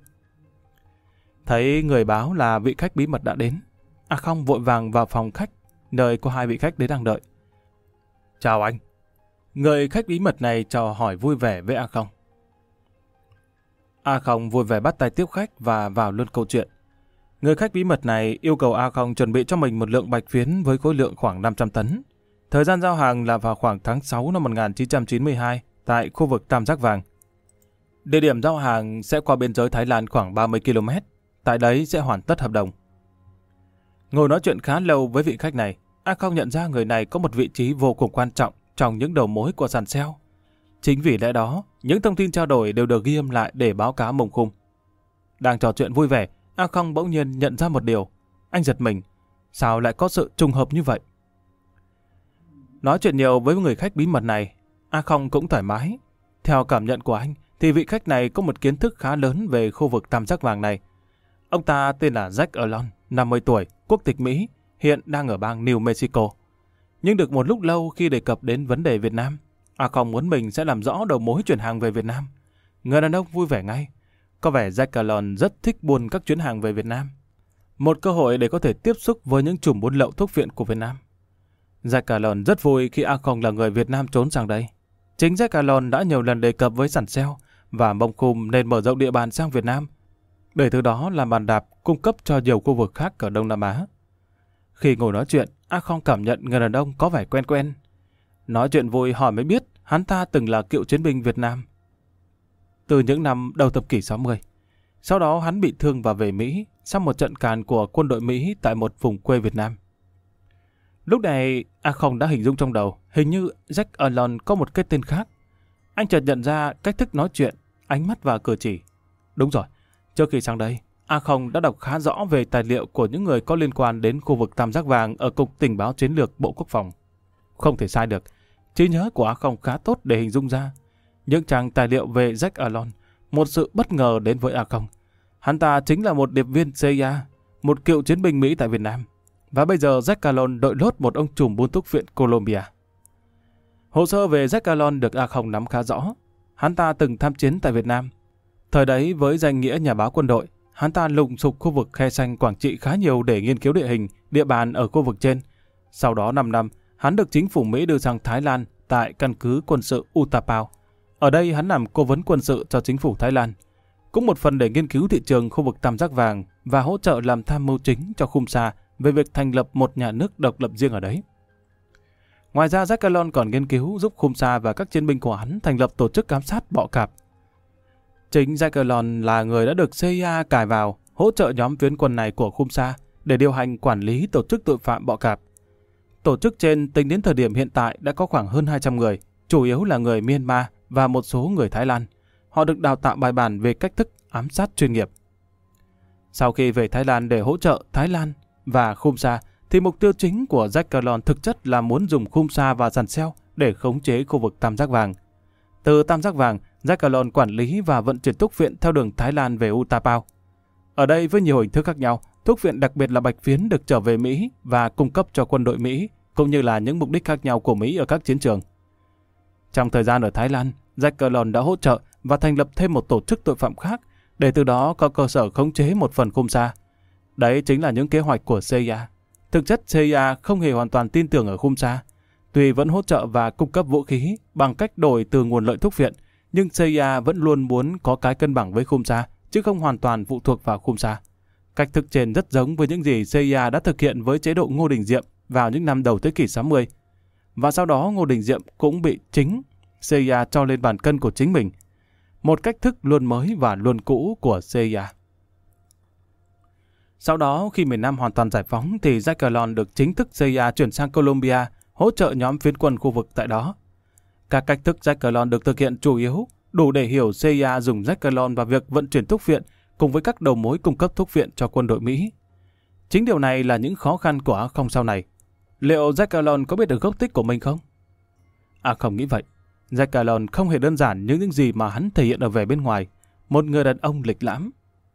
Thấy người báo là vị khách bí mật đã đến, A Khong vội vàng vào phòng khách, nơi có hai vị khách đến đang đợi. Chào anh. Người khách bí mật này chào hỏi vui vẻ với A Khong. A Khong vui vẻ bắt tay tiếp khách và vào luôn câu chuyện. Người khách bí mật này yêu cầu A Khong chuẩn bị cho mình một lượng bạch phiến với khối lượng khoảng năm trăm tấn. Thời gian giao hàng là vào khoảng tháng sáu năm một nghìn chín trăm chín mươi hai tại khu vực Tam Giác Vàng. Địa điểm giao hàng sẽ qua biên giới Thái Lan khoảng ba mươi ki lô mét. Tại đấy sẽ hoàn tất hợp đồng. Ngồi nói chuyện khá lâu với vị khách này, A Khong nhận ra người này có một vị trí vô cùng quan trọng trong những đầu mối của Sàn Treo. Chính vì lẽ đó, những thông tin trao đổi đều được ghi âm lại để báo cáo Mông Khung. Đang trò chuyện vui vẻ, A Khong bỗng nhiên nhận ra một điều. Anh giật mình. Sao lại có sự trùng hợp như vậy? Nói chuyện nhiều với người khách bí mật này, A Khong cũng thoải mái. Theo cảm nhận của anh, thì vị khách này có một kiến thức khá lớn về khu vực Tam Giác Vàng này. Ông ta tên là Jack Erlon, năm mươi tuổi, quốc tịch Mỹ, hiện đang ở bang New Mexico. Nhưng được một lúc lâu khi đề cập đến vấn đề Việt Nam, A Khong muốn mình sẽ làm rõ đầu mối chuyển hàng về Việt Nam. Người đàn ông vui vẻ ngay. Có vẻ Jack Erlon rất thích buôn các chuyến hàng về Việt Nam. Một cơ hội để có thể tiếp xúc với những chùm buôn lậu thuốc viện của Việt Nam. Jack Erlon rất vui khi A Khong là người Việt Nam trốn sang đây. Chính Jack Alon đã nhiều lần đề cập với Sẵn Seo và Mông Khum nên mở rộng địa bàn sang Việt Nam, để từ đó làm bàn đạp cung cấp cho nhiều khu vực khác ở Đông Nam Á. Khi ngồi nói chuyện, A Khong cảm nhận người đàn ông có vẻ quen quen. Nói chuyện vui hỏi mới biết hắn ta từng là cựu chiến binh Việt Nam. Từ những năm đầu thập kỷ sáu mươi, sau đó hắn bị thương và về Mỹ sau một trận càn của quân đội Mỹ tại một vùng quê Việt Nam. Lúc này, A Khong đã hình dung trong đầu, hình như Jack Alon có một cái tên khác. Anh chợt nhận ra cách thức nói chuyện, ánh mắt và cử chỉ. Đúng rồi, trước khi sang đây, A Khong đã đọc khá rõ về tài liệu của những người có liên quan đến khu vực Tam Giác Vàng ở Cục Tình báo Chiến lược Bộ Quốc phòng. Không thể sai được, trí nhớ của A Khong khá tốt để hình dung ra. Những trang tài liệu về Jack Alon, một sự bất ngờ đến với A Khong. Hắn ta chính là một điệp viên xê i a, một cựu chiến binh Mỹ tại Việt Nam. Và bây giờ Jack Alon đội lốt một ông trùm buôn thuốc viện Colombia. Hồ sơ về Jack Alon được A Khong nắm khá rõ. Hắn ta từng tham chiến tại Việt Nam. Thời đấy với danh nghĩa nhà báo quân đội, hắn ta lùng sục khu vực Khe Xanh Quảng Trị khá nhiều để nghiên cứu địa hình, địa bàn ở khu vực trên. Sau đó năm năm, hắn được chính phủ Mỹ đưa sang Thái Lan tại căn cứ quân sự Utapao. Ở đây hắn làm cố vấn quân sự cho chính phủ Thái Lan, cũng một phần để nghiên cứu thị trường khu vực Tam Giác Vàng và hỗ trợ làm tham mưu chính cho Khum Sa về việc thành lập một nhà nước độc lập riêng ở đấy. Ngoài ra, Jack Alon còn nghiên cứu giúp Khum Sa và các chiến binh của hắn thành lập tổ chức ám sát bọ cạp. Chính Jack Alon là người đã được xê i a cài vào hỗ trợ nhóm phiến quân này của Khum Sa để điều hành quản lý tổ chức tội phạm bọ cạp. Tổ chức trên tính đến thời điểm hiện tại đã có khoảng hơn hai trăm người, chủ yếu là người Myanmar và một số người Thái Lan. Họ được đào tạo bài bản về cách thức ám sát chuyên nghiệp. Sau khi về Thái Lan để hỗ trợ Thái Lan và Khum Sa, thì mục tiêu chính của Jack Alon thực chất là muốn dùng Khum Sa và Sẵn Seo để khống chế khu vực Tam Giác Vàng. Từ Tam Giác Vàng, Jack Alon quản lý và vận chuyển thuốc viện theo đường Thái Lan về Utapao. Ở đây với nhiều hình thức khác nhau, thuốc viện đặc biệt là bạch phiến được trở về Mỹ và cung cấp cho quân đội Mỹ, cũng như là những mục đích khác nhau của Mỹ ở các chiến trường. Trong thời gian ở Thái Lan, Jack Alon đã hỗ trợ và thành lập thêm một tổ chức tội phạm khác để từ đó có cơ sở khống chế một phần Khum Sa. Đấy chính là những kế hoạch của xê i a. Thực chất xê i a không hề hoàn toàn tin tưởng ở Khum Sa. Tuy vẫn hỗ trợ và cung cấp vũ khí bằng cách đổi từ nguồn lợi thuốc viện, nhưng xê i a vẫn luôn muốn có cái cân bằng với Khum Sa, chứ không hoàn toàn phụ thuộc vào Khum Sa. Cách thức trên rất giống với những gì xê i a đã thực hiện với chế độ Ngô Đình Diệm vào những năm đầu thế kỷ sáu mươi. Và sau đó Ngô Đình Diệm cũng bị chính xê i a cho lên bàn cân của chính mình. Một cách thức luôn mới và luôn cũ của xê i a. Sau đó, khi miền Nam hoàn toàn giải phóng, thì Jack Alon được chính thức xê i a chuyển sang Colombia, hỗ trợ nhóm phiến quân khu vực tại đó. Các cách thức Jack Alon được thực hiện chủ yếu đủ để hiểu xê i a dùng Jack Alon vào việc vận chuyển thuốc viện cùng với các đầu mối cung cấp thuốc viện cho quân đội Mỹ. Chính điều này là những khó khăn của A Khong sau này. Liệu Jack Alon có biết được gốc tích của mình không? A Khong nghĩ vậy. Jack Alon không hề đơn giản như những gì mà hắn thể hiện ở vẻ bên ngoài, một người đàn ông lịch lãm.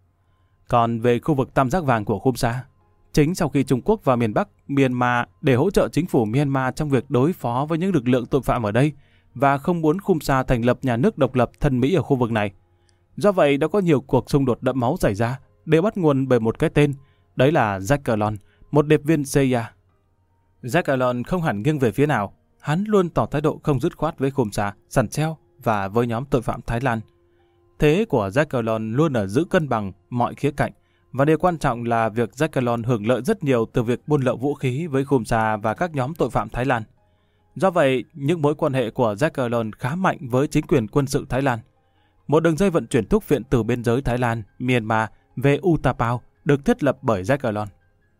Còn về khu vực Tam Giác Vàng của Khum Sa, chính sau khi Trung Quốc vào miền Bắc, Myanmar để hỗ trợ chính phủ Myanmar trong việc đối phó với những lực lượng tội phạm ở đây và không muốn Khum Sa thành lập nhà nước độc lập thân Mỹ ở khu vực này. Do vậy đã có nhiều cuộc xung đột đẫm máu xảy ra, đều bắt nguồn bởi một cái tên, đấy là Jack Alon, một điệp viên xê i a. Jack Alon không hẳn nghiêng về phía nào, hắn luôn tỏ thái độ không dứt khoát với Khum Sa, Sẵn Seo và với nhóm tội phạm Thái Lan. Thế của Jack Alon luôn ở giữ cân bằng mọi khía cạnh, và điều quan trọng là việc Jack Alon hưởng lợi rất nhiều từ việc buôn lậu vũ khí với Khum Sa và các nhóm tội phạm Thái Lan. Do vậy, những mối quan hệ của Jack Alon khá mạnh với chính quyền quân sự Thái Lan. Một đường dây vận chuyển thuốc viện từ biên giới Thái Lan, Myanmar về Utapao được thiết lập bởi Jack Alon.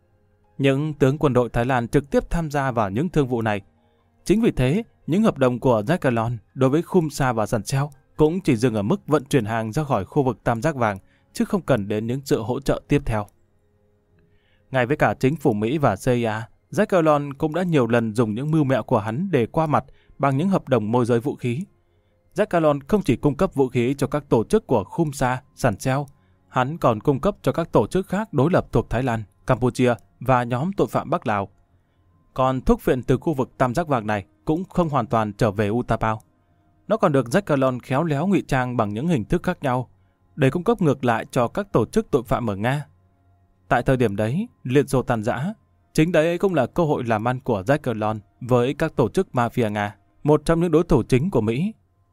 Những tướng quân đội Thái Lan trực tiếp tham gia vào những thương vụ này. Chính vì thế, những hợp đồng của Jack Alon đối với Khum Sa và Sẵn Seo cũng chỉ dừng ở mức vận chuyển hàng ra khỏi khu vực Tam Giác Vàng, chứ không cần đến những sự hỗ trợ tiếp theo. Ngay với cả chính phủ Mỹ và xê i a, Jack Alon cũng đã nhiều lần dùng những mưu mẹo của hắn để qua mặt bằng những hợp đồng môi giới vũ khí. Jack Alon không chỉ cung cấp vũ khí cho các tổ chức của Khum Sa, Sẵn Seo, hắn còn cung cấp cho các tổ chức khác đối lập thuộc Thái Lan, Campuchia và nhóm tội phạm Bắc Lào. Còn thuốc viện từ khu vực Tam Giác Vàng này cũng không hoàn toàn trở về Utapao. Nó còn được Jack Alon khéo léo ngụy trang bằng những hình thức khác nhau để cung cấp ngược lại cho các tổ chức tội phạm ở Nga. Tại thời điểm đấy, Liên Xô tan rã, chính đấy cũng là cơ hội làm ăn của Jack Alon với các tổ chức mafia Nga, một trong những đối thủ chính của Mỹ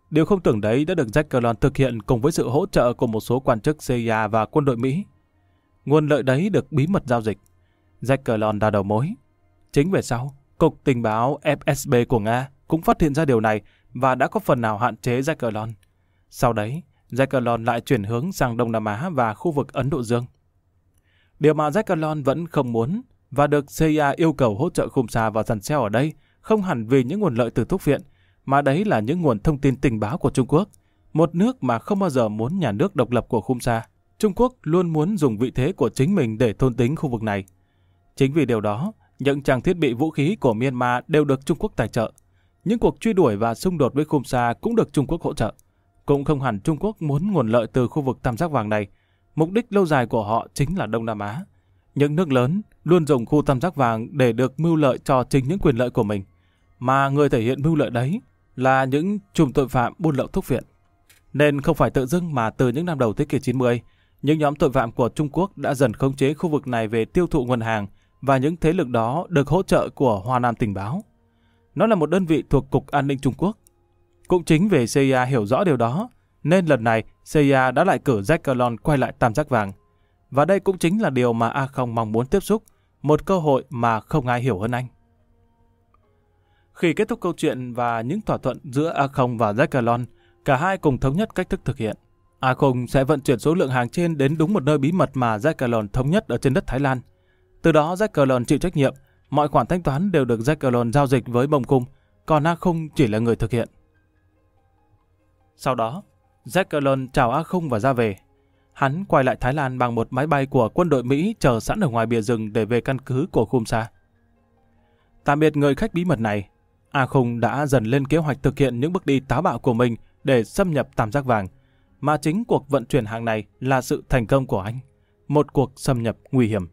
Điều không tưởng đấy đã được Jack Carlon thực hiện cùng với sự hỗ trợ của một số quan chức xê i a và quân đội Mỹ. Nguồn lợi đấy được bí mật giao dịch. Jack Carlon đã đầu mối. Chính về sau, Cục Tình báo ép ét bê của Nga cũng phát hiện ra điều này và đã có phần nào hạn chế Jack Carlon. Sau đấy, Jack Carlon lại chuyển hướng sang Đông Nam Á và khu vực Ấn Độ Dương. Điều mà Jack Carlon vẫn không muốn và được xê i a yêu cầu hỗ trợ Khumsa và dàn xeo ở đây không hẳn vì những nguồn lợi từ thuốc viện, mà đấy là những nguồn thông tin tình báo của Trung Quốc, một nước mà không bao giờ muốn nhà nước độc lập của Khumsa. Trung Quốc luôn muốn dùng vị thế của chính mình để thôn tính khu vực này. Chính vì điều đó, những trang thiết bị vũ khí của Myanmar đều được Trung Quốc tài trợ. Những cuộc truy đuổi và xung đột với Khumsa cũng được Trung Quốc hỗ trợ. Cũng không hẳn Trung Quốc muốn nguồn lợi từ khu vực tam giác vàng này. Mục đích lâu dài của họ chính là Đông Nam Á. Những nước lớn luôn dùng khu tam giác vàng để được mưu lợi cho chính những quyền lợi của mình. Mà người thể hiện mưu lợi đấy là những chùm tội phạm buôn lậu thuốc viện. Nên không phải tự dưng mà từ những năm đầu thế kỷ chín mươi, những nhóm tội phạm của Trung Quốc đã dần khống chế khu vực này về tiêu thụ nguồn hàng và những thế lực đó được hỗ trợ của Hoa Nam Tình báo. Nó là một đơn vị thuộc Cục An ninh Trung Quốc. Cũng chính vì xê i a hiểu rõ điều đó, nên lần này xê i a đã lại cử Jack Carlon quay lại tam giác vàng. Và đây cũng chính là điều mà A không mong muốn tiếp xúc, một cơ hội mà không ai hiểu hơn anh. Khi kết thúc câu chuyện và những thỏa thuận giữa A không và Jack Carlon, cả hai cùng thống nhất cách thức thực hiện. A không sẽ vận chuyển số lượng hàng trên đến đúng một nơi bí mật mà Jack Carlon thống nhất ở trên đất Thái Lan. Từ đó Jack Carlon chịu trách nhiệm, mọi khoản thanh toán đều được Jack Carlon giao dịch với Mông Khung, còn A không chỉ là người thực hiện. Sau đó, Jack Carlon chào A không và ra về. Hắn quay lại Thái Lan bằng một máy bay của quân đội Mỹ chờ sẵn ở ngoài bìa rừng để về căn cứ của Khumsa. Tạm biệt người khách bí mật này, A không đã dần lên kế hoạch thực hiện những bước đi táo bạo của mình để xâm nhập tam giác vàng, mà chính cuộc vận chuyển hàng này là sự thành công của anh, một cuộc xâm nhập nguy hiểm.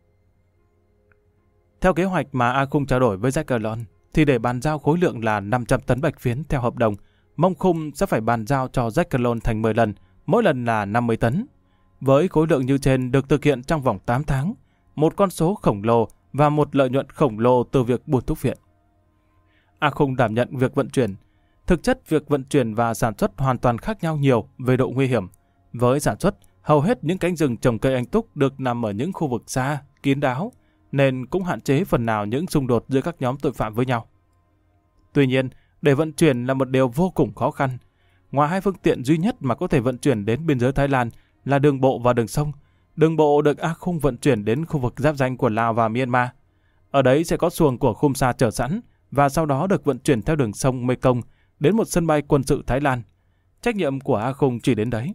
Theo kế hoạch mà A không trao đổi với Jack Carlon, thì để bàn giao khối lượng là năm trăm tấn bạch phiến theo hợp đồng, Mông Khung sẽ phải bàn giao cho Jack Carlon thành mười lần, mỗi lần là năm mươi tấn. Với khối lượng như trên được thực hiện trong vòng tám tháng, một con số khổng lồ và một lợi nhuận khổng lồ từ việc buôn thuốc viện. A không đảm nhận việc vận chuyển. Thực chất việc vận chuyển và sản xuất hoàn toàn khác nhau nhiều về độ nguy hiểm. Với sản xuất, hầu hết những cánh rừng trồng cây anh túc được nằm ở những khu vực xa, kín đáo, nên cũng hạn chế phần nào những xung đột giữa các nhóm tội phạm với nhau. Tuy nhiên, để vận chuyển là một điều vô cùng khó khăn. Ngoài hai phương tiện duy nhất mà có thể vận chuyển đến biên giới Thái Lan là đường bộ và đường sông, đường bộ được A không vận chuyển đến khu vực giáp ranh của Lào và Myanmar. Ở đấy sẽ có xuồng của Khumsa chờ sẵn và sau đó được vận chuyển theo đường sông Mekong đến một sân bay quân sự Thái Lan. Trách nhiệm của A không chỉ đến đấy.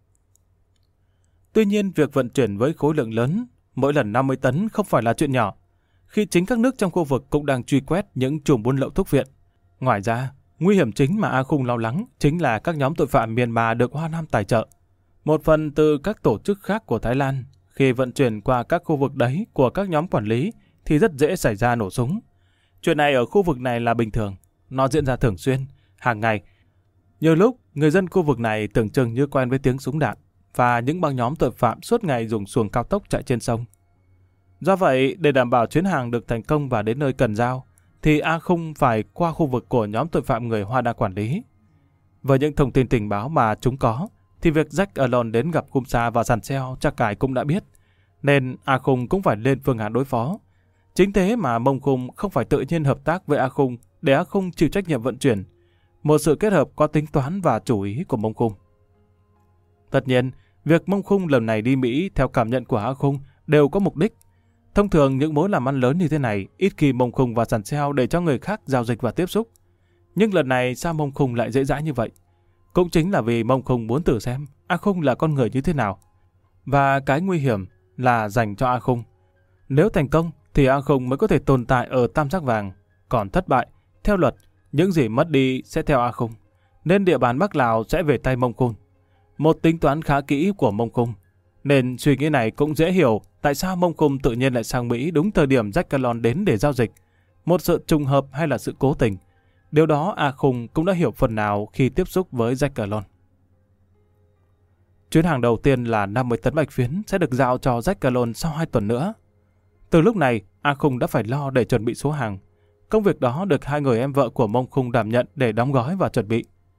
Tuy nhiên, việc vận chuyển với khối lượng lớn, mỗi lần năm mươi tấn không phải là chuyện nhỏ, khi chính các nước trong khu vực cũng đang truy quét những chùm buôn lậu thuốc viện. Ngoài ra, nguy hiểm chính mà A không lo lắng chính là các nhóm tội phạm Myanmar được Hoa Nam tài trợ. Một phần từ các tổ chức khác của Thái Lan, khi vận chuyển qua các khu vực đấy của các nhóm quản lý thì rất dễ xảy ra nổ súng. Chuyện này ở khu vực này là bình thường, nó diễn ra thường xuyên, hàng ngày. Nhiều lúc, người dân khu vực này tưởng chừng như quen với tiếng súng đạn và những băng nhóm tội phạm suốt ngày dùng xuồng cao tốc chạy trên sông. Do vậy, để đảm bảo chuyến hàng được thành công và đến nơi cần giao, thì A không phải qua khu vực của nhóm tội phạm người Hoa đang quản lý. Với những thông tin tình báo mà chúng có, thì việc Jack Carlon đến gặp Khumsa và Sàn Xeo chắc cải cũng đã biết, nên A không cũng phải lên phương án đối phó. Chính thế mà Mông Khung không phải tự nhiên hợp tác với A không để A không chịu trách nhiệm vận chuyển, một sự kết hợp có tính toán và chủ ý của Mông Khung. Tất nhiên, việc Mông Khung lần này đi Mỹ theo cảm nhận của A không đều có mục đích. Thông thường những mối làm ăn lớn như thế này ít khi Mông Khung và Sàn Xeo để cho người khác giao dịch và tiếp xúc. Nhưng lần này sao Mông Khung lại dễ dãi như vậy? Cũng chính là vì Mông Khung muốn thử xem A không là con người như thế nào. Và cái nguy hiểm là dành cho A không. Nếu thành công thì A không mới có thể tồn tại ở tam giác vàng. Còn thất bại, theo luật, những gì mất đi sẽ theo A không. Nên địa bàn Bắc Lào sẽ về tay Mông Khung. Một tính toán khá kỹ của Mông Khung. Nên suy nghĩ này cũng dễ hiểu tại sao Mông Khung tự nhiên lại sang Mỹ đúng thời điểm Jack Carlon đến để giao dịch. Một sự trùng hợp hay là sự cố tình. Điều đó A không cũng đã hiểu phần nào khi tiếp xúc với Jack Carlon. Chuyến hàng đầu tiên là năm mươi tấn bạch phiến sẽ được giao cho Jack Carlon sau hai tuần nữa. Từ lúc này, A không đã phải lo để chuẩn bị số hàng. Công việc đó được hai người em vợ của Mông Khung đảm nhận để đóng gói và chuẩn bị.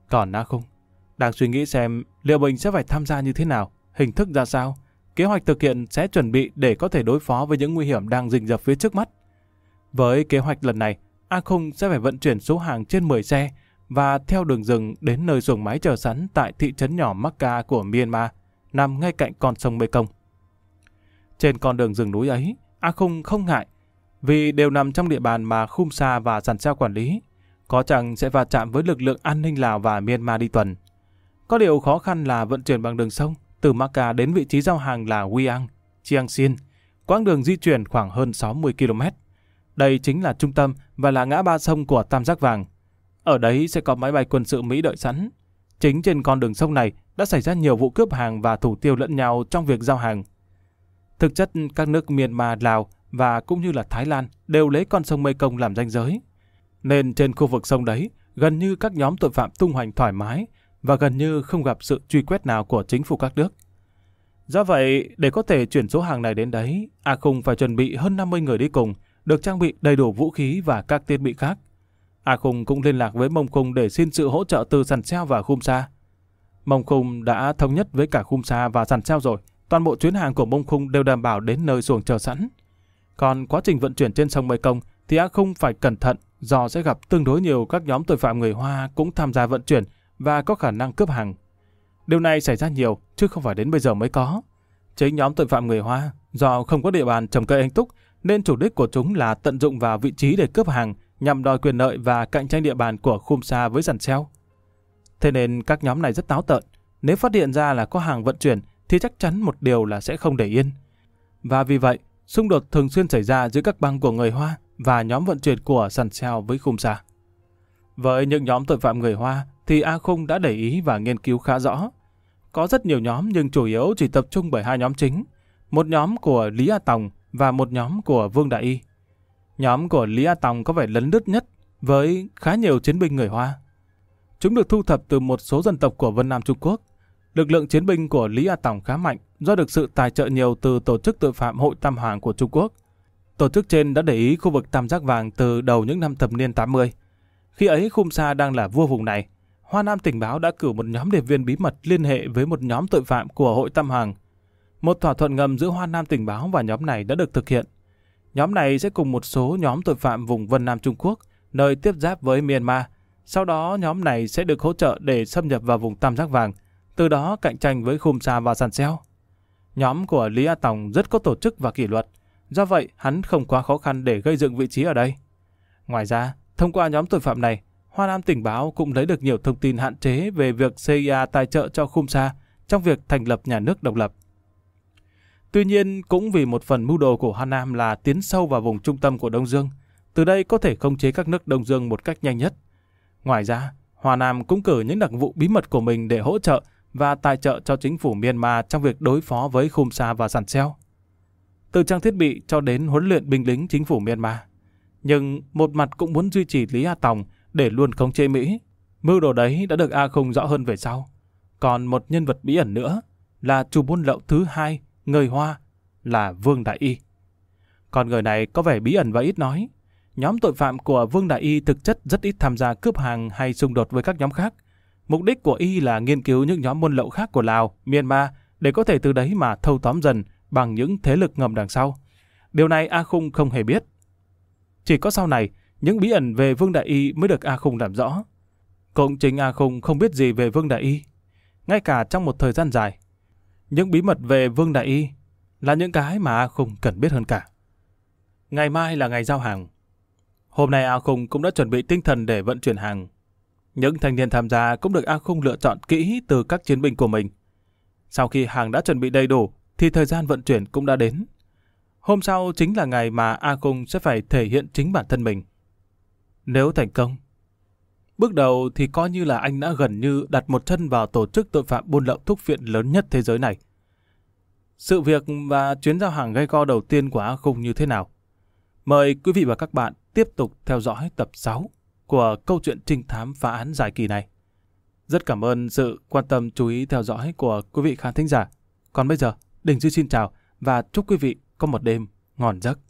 Còn A Khung đang suy nghĩ xem liệu mình sẽ phải tham gia như thế nào, hình thức ra sao, kế hoạch thực hiện sẽ chuẩn bị để có thể đối phó với những nguy hiểm đang rình rập phía trước mắt. Với kế hoạch lần này, A Khung sẽ phải vận chuyển số hàng trên mười xe và theo đường rừng đến nơi xuồng máy chờ sẵn tại thị trấn nhỏ Macca của Myanmar, nằm ngay cạnh con sông Mekong. Trên con đường rừng núi ấy, A Khung không ngại, vì đều nằm trong địa bàn mà Khumsa và Sàn Seo quản lý, có chăng sẽ va chạm với lực lượng an ninh Lào và Myanmar đi tuần. Có điều khó khăn là vận chuyển bằng đường sông từ Macca đến vị trí giao hàng là Wiang, Chiang Xin, quãng đường di chuyển khoảng hơn sáu mươi ki lô mét. Đây chính là trung tâm và là ngã ba sông của Tam Giác Vàng. Ở đấy sẽ có máy bay quân sự Mỹ đợi sẵn. Chính trên con đường sông này đã xảy ra nhiều vụ cướp hàng và thủ tiêu lẫn nhau trong việc giao hàng. Thực chất, các nước Myanmar, Lào và cũng như là Thái Lan đều lấy con sông Mekong làm ranh giới. Nên trên khu vực sông đấy, gần như các nhóm tội phạm tung hoành thoải mái và gần như không gặp sự truy quét nào của chính phủ các nước. Do vậy, để có thể chuyển số hàng này đến đấy, A Khung phải chuẩn bị hơn năm mươi người đi cùng, được trang bị đầy đủ vũ khí và các thiết bị khác. A Khung cũng liên lạc với Mông Khung để xin sự hỗ trợ từ Sàn Seo và Khumsa. Mông Khung đã thống nhất với cả Khumsa và Sàn Seo rồi, toàn bộ chuyến hàng của Mông Khung đều đảm bảo đến nơi xuồng chờ sẵn. Còn quá trình vận chuyển trên sông Mekong thì A Khung phải cẩn thận do sẽ gặp tương đối nhiều các nhóm tội phạm người Hoa cũng tham gia vận chuyển và có khả năng cướp hàng. Điều này xảy ra nhiều chứ không phải đến bây giờ mới có. Chính nhóm tội phạm người Hoa do không có địa bàn trồng cây anh túc nên chủ đích của chúng là tận dụng vào vị trí để cướp hàng nhằm đòi quyền lợi và cạnh tranh địa bàn của Khumsa với Sàn Seo. Thế nên các nhóm này rất táo tợn. Nếu phát hiện ra là có hàng vận chuyển thì chắc chắn một điều là sẽ không để yên. Và vì vậy, xung đột thường xuyên xảy ra giữa các băng của người Hoa và nhóm vận chuyển của Sàn Seo với Khumsa. Với những nhóm tội phạm người Hoa thì A Khung đã để ý và nghiên cứu khá rõ. Có rất nhiều nhóm nhưng chủ yếu chỉ tập trung bởi hai nhóm chính, một nhóm của Lý A Tòng và một nhóm của Vương Đại Y. Nhóm của Lý A Tòng có vẻ lấn lướt nhất với khá nhiều chiến binh người Hoa. Chúng được thu thập từ một số dân tộc của Vân Nam Trung Quốc. Lực lượng chiến binh của Lý A Tòng khá mạnh do được sự tài trợ nhiều từ tổ chức tội phạm Hội Tam Hoàng của Trung Quốc. Tổ chức trên đã để ý khu vực Tam Giác Vàng từ đầu những năm thập niên tám mươi. Khi ấy Khumsa đang là vua vùng này, Hoa Nam tình báo đã cử một nhóm điệp viên bí mật liên hệ với một nhóm tội phạm của Hội Tam Hoàng. Một thỏa thuận ngầm giữa Hoa Nam tình báo và nhóm này đã được thực hiện. Nhóm này sẽ cùng một số nhóm tội phạm vùng Vân Nam Trung Quốc, nơi tiếp giáp với Myanmar. Sau đó nhóm này sẽ được hỗ trợ để xâm nhập vào vùng Tam Giác Vàng, từ đó cạnh tranh với Khumsa và Sàn Seo. Nhóm của Lý A Tòng rất có tổ chức và kỷ luật, do vậy hắn không quá khó khăn để gây dựng vị trí ở đây. Ngoài ra, thông qua nhóm tội phạm này, Hoa Nam tình báo cũng lấy được nhiều thông tin hạn chế về việc xê i a tài trợ cho Khumsa trong việc thành lập nhà nước độc lập. Tuy nhiên, cũng vì một phần mưu đồ của Hoa Nam là tiến sâu vào vùng trung tâm của Đông Dương, từ đây có thể khống chế các nước Đông Dương một cách nhanh nhất. Ngoài ra, Hoa Nam cũng cử những đặc vụ bí mật của mình để hỗ trợ và tài trợ cho chính phủ Myanmar trong việc đối phó với Khumsa và Sàn Seo. Từ trang thiết bị cho đến huấn luyện binh lính chính phủ Myanmar. Nhưng một mặt cũng muốn duy trì Lý A Tòng để luôn khống chế Mỹ. Mưu đồ đấy đã được A Khung rõ hơn về sau. Còn một nhân vật bí ẩn nữa là chủ buôn lậu thứ hai, người Hoa, là Vương Đại Y. Còn người này có vẻ bí ẩn và ít nói. Nhóm tội phạm của Vương Đại Y thực chất rất ít tham gia cướp hàng hay xung đột với các nhóm khác. Mục đích của Y là nghiên cứu những nhóm buôn lậu khác của Lào, Myanmar để có thể từ đấy mà thâu tóm dần bằng những thế lực ngầm đằng sau. Điều này A Khung không hề biết. Chỉ có sau này, những bí ẩn về Vương Đại Y mới được A Khung làm rõ. Cũng chính A Khung không biết gì về Vương Đại Y. Ngay cả trong một thời gian dài, những bí mật về Vương Đại Y là những cái mà A Khung cần biết hơn cả. Ngày mai là ngày giao hàng. Hôm nay A Khung cũng đã chuẩn bị tinh thần để vận chuyển hàng. Những thanh niên tham gia cũng được A Khung lựa chọn kỹ từ các chiến binh của mình. Sau khi hàng đã chuẩn bị đầy đủ, thì thời gian vận chuyển cũng đã đến. Hôm sau chính là ngày mà A Khung sẽ phải thể hiện chính bản thân mình. Nếu thành công, bước đầu thì coi như là anh đã gần như đặt một chân vào tổ chức tội phạm buôn lậu thuốc phiện lớn nhất thế giới này. Sự việc và chuyến giao hàng gay go đầu tiên của A Khung như thế nào? Mời quý vị và các bạn tiếp tục theo dõi tập sáu của câu chuyện trinh thám phá án dài kỳ này. Rất cảm ơn sự quan tâm chú ý theo dõi của quý vị khán thính giả. Còn bây giờ, Đình Duy xin chào và chúc quý vị có một đêm ngon giấc.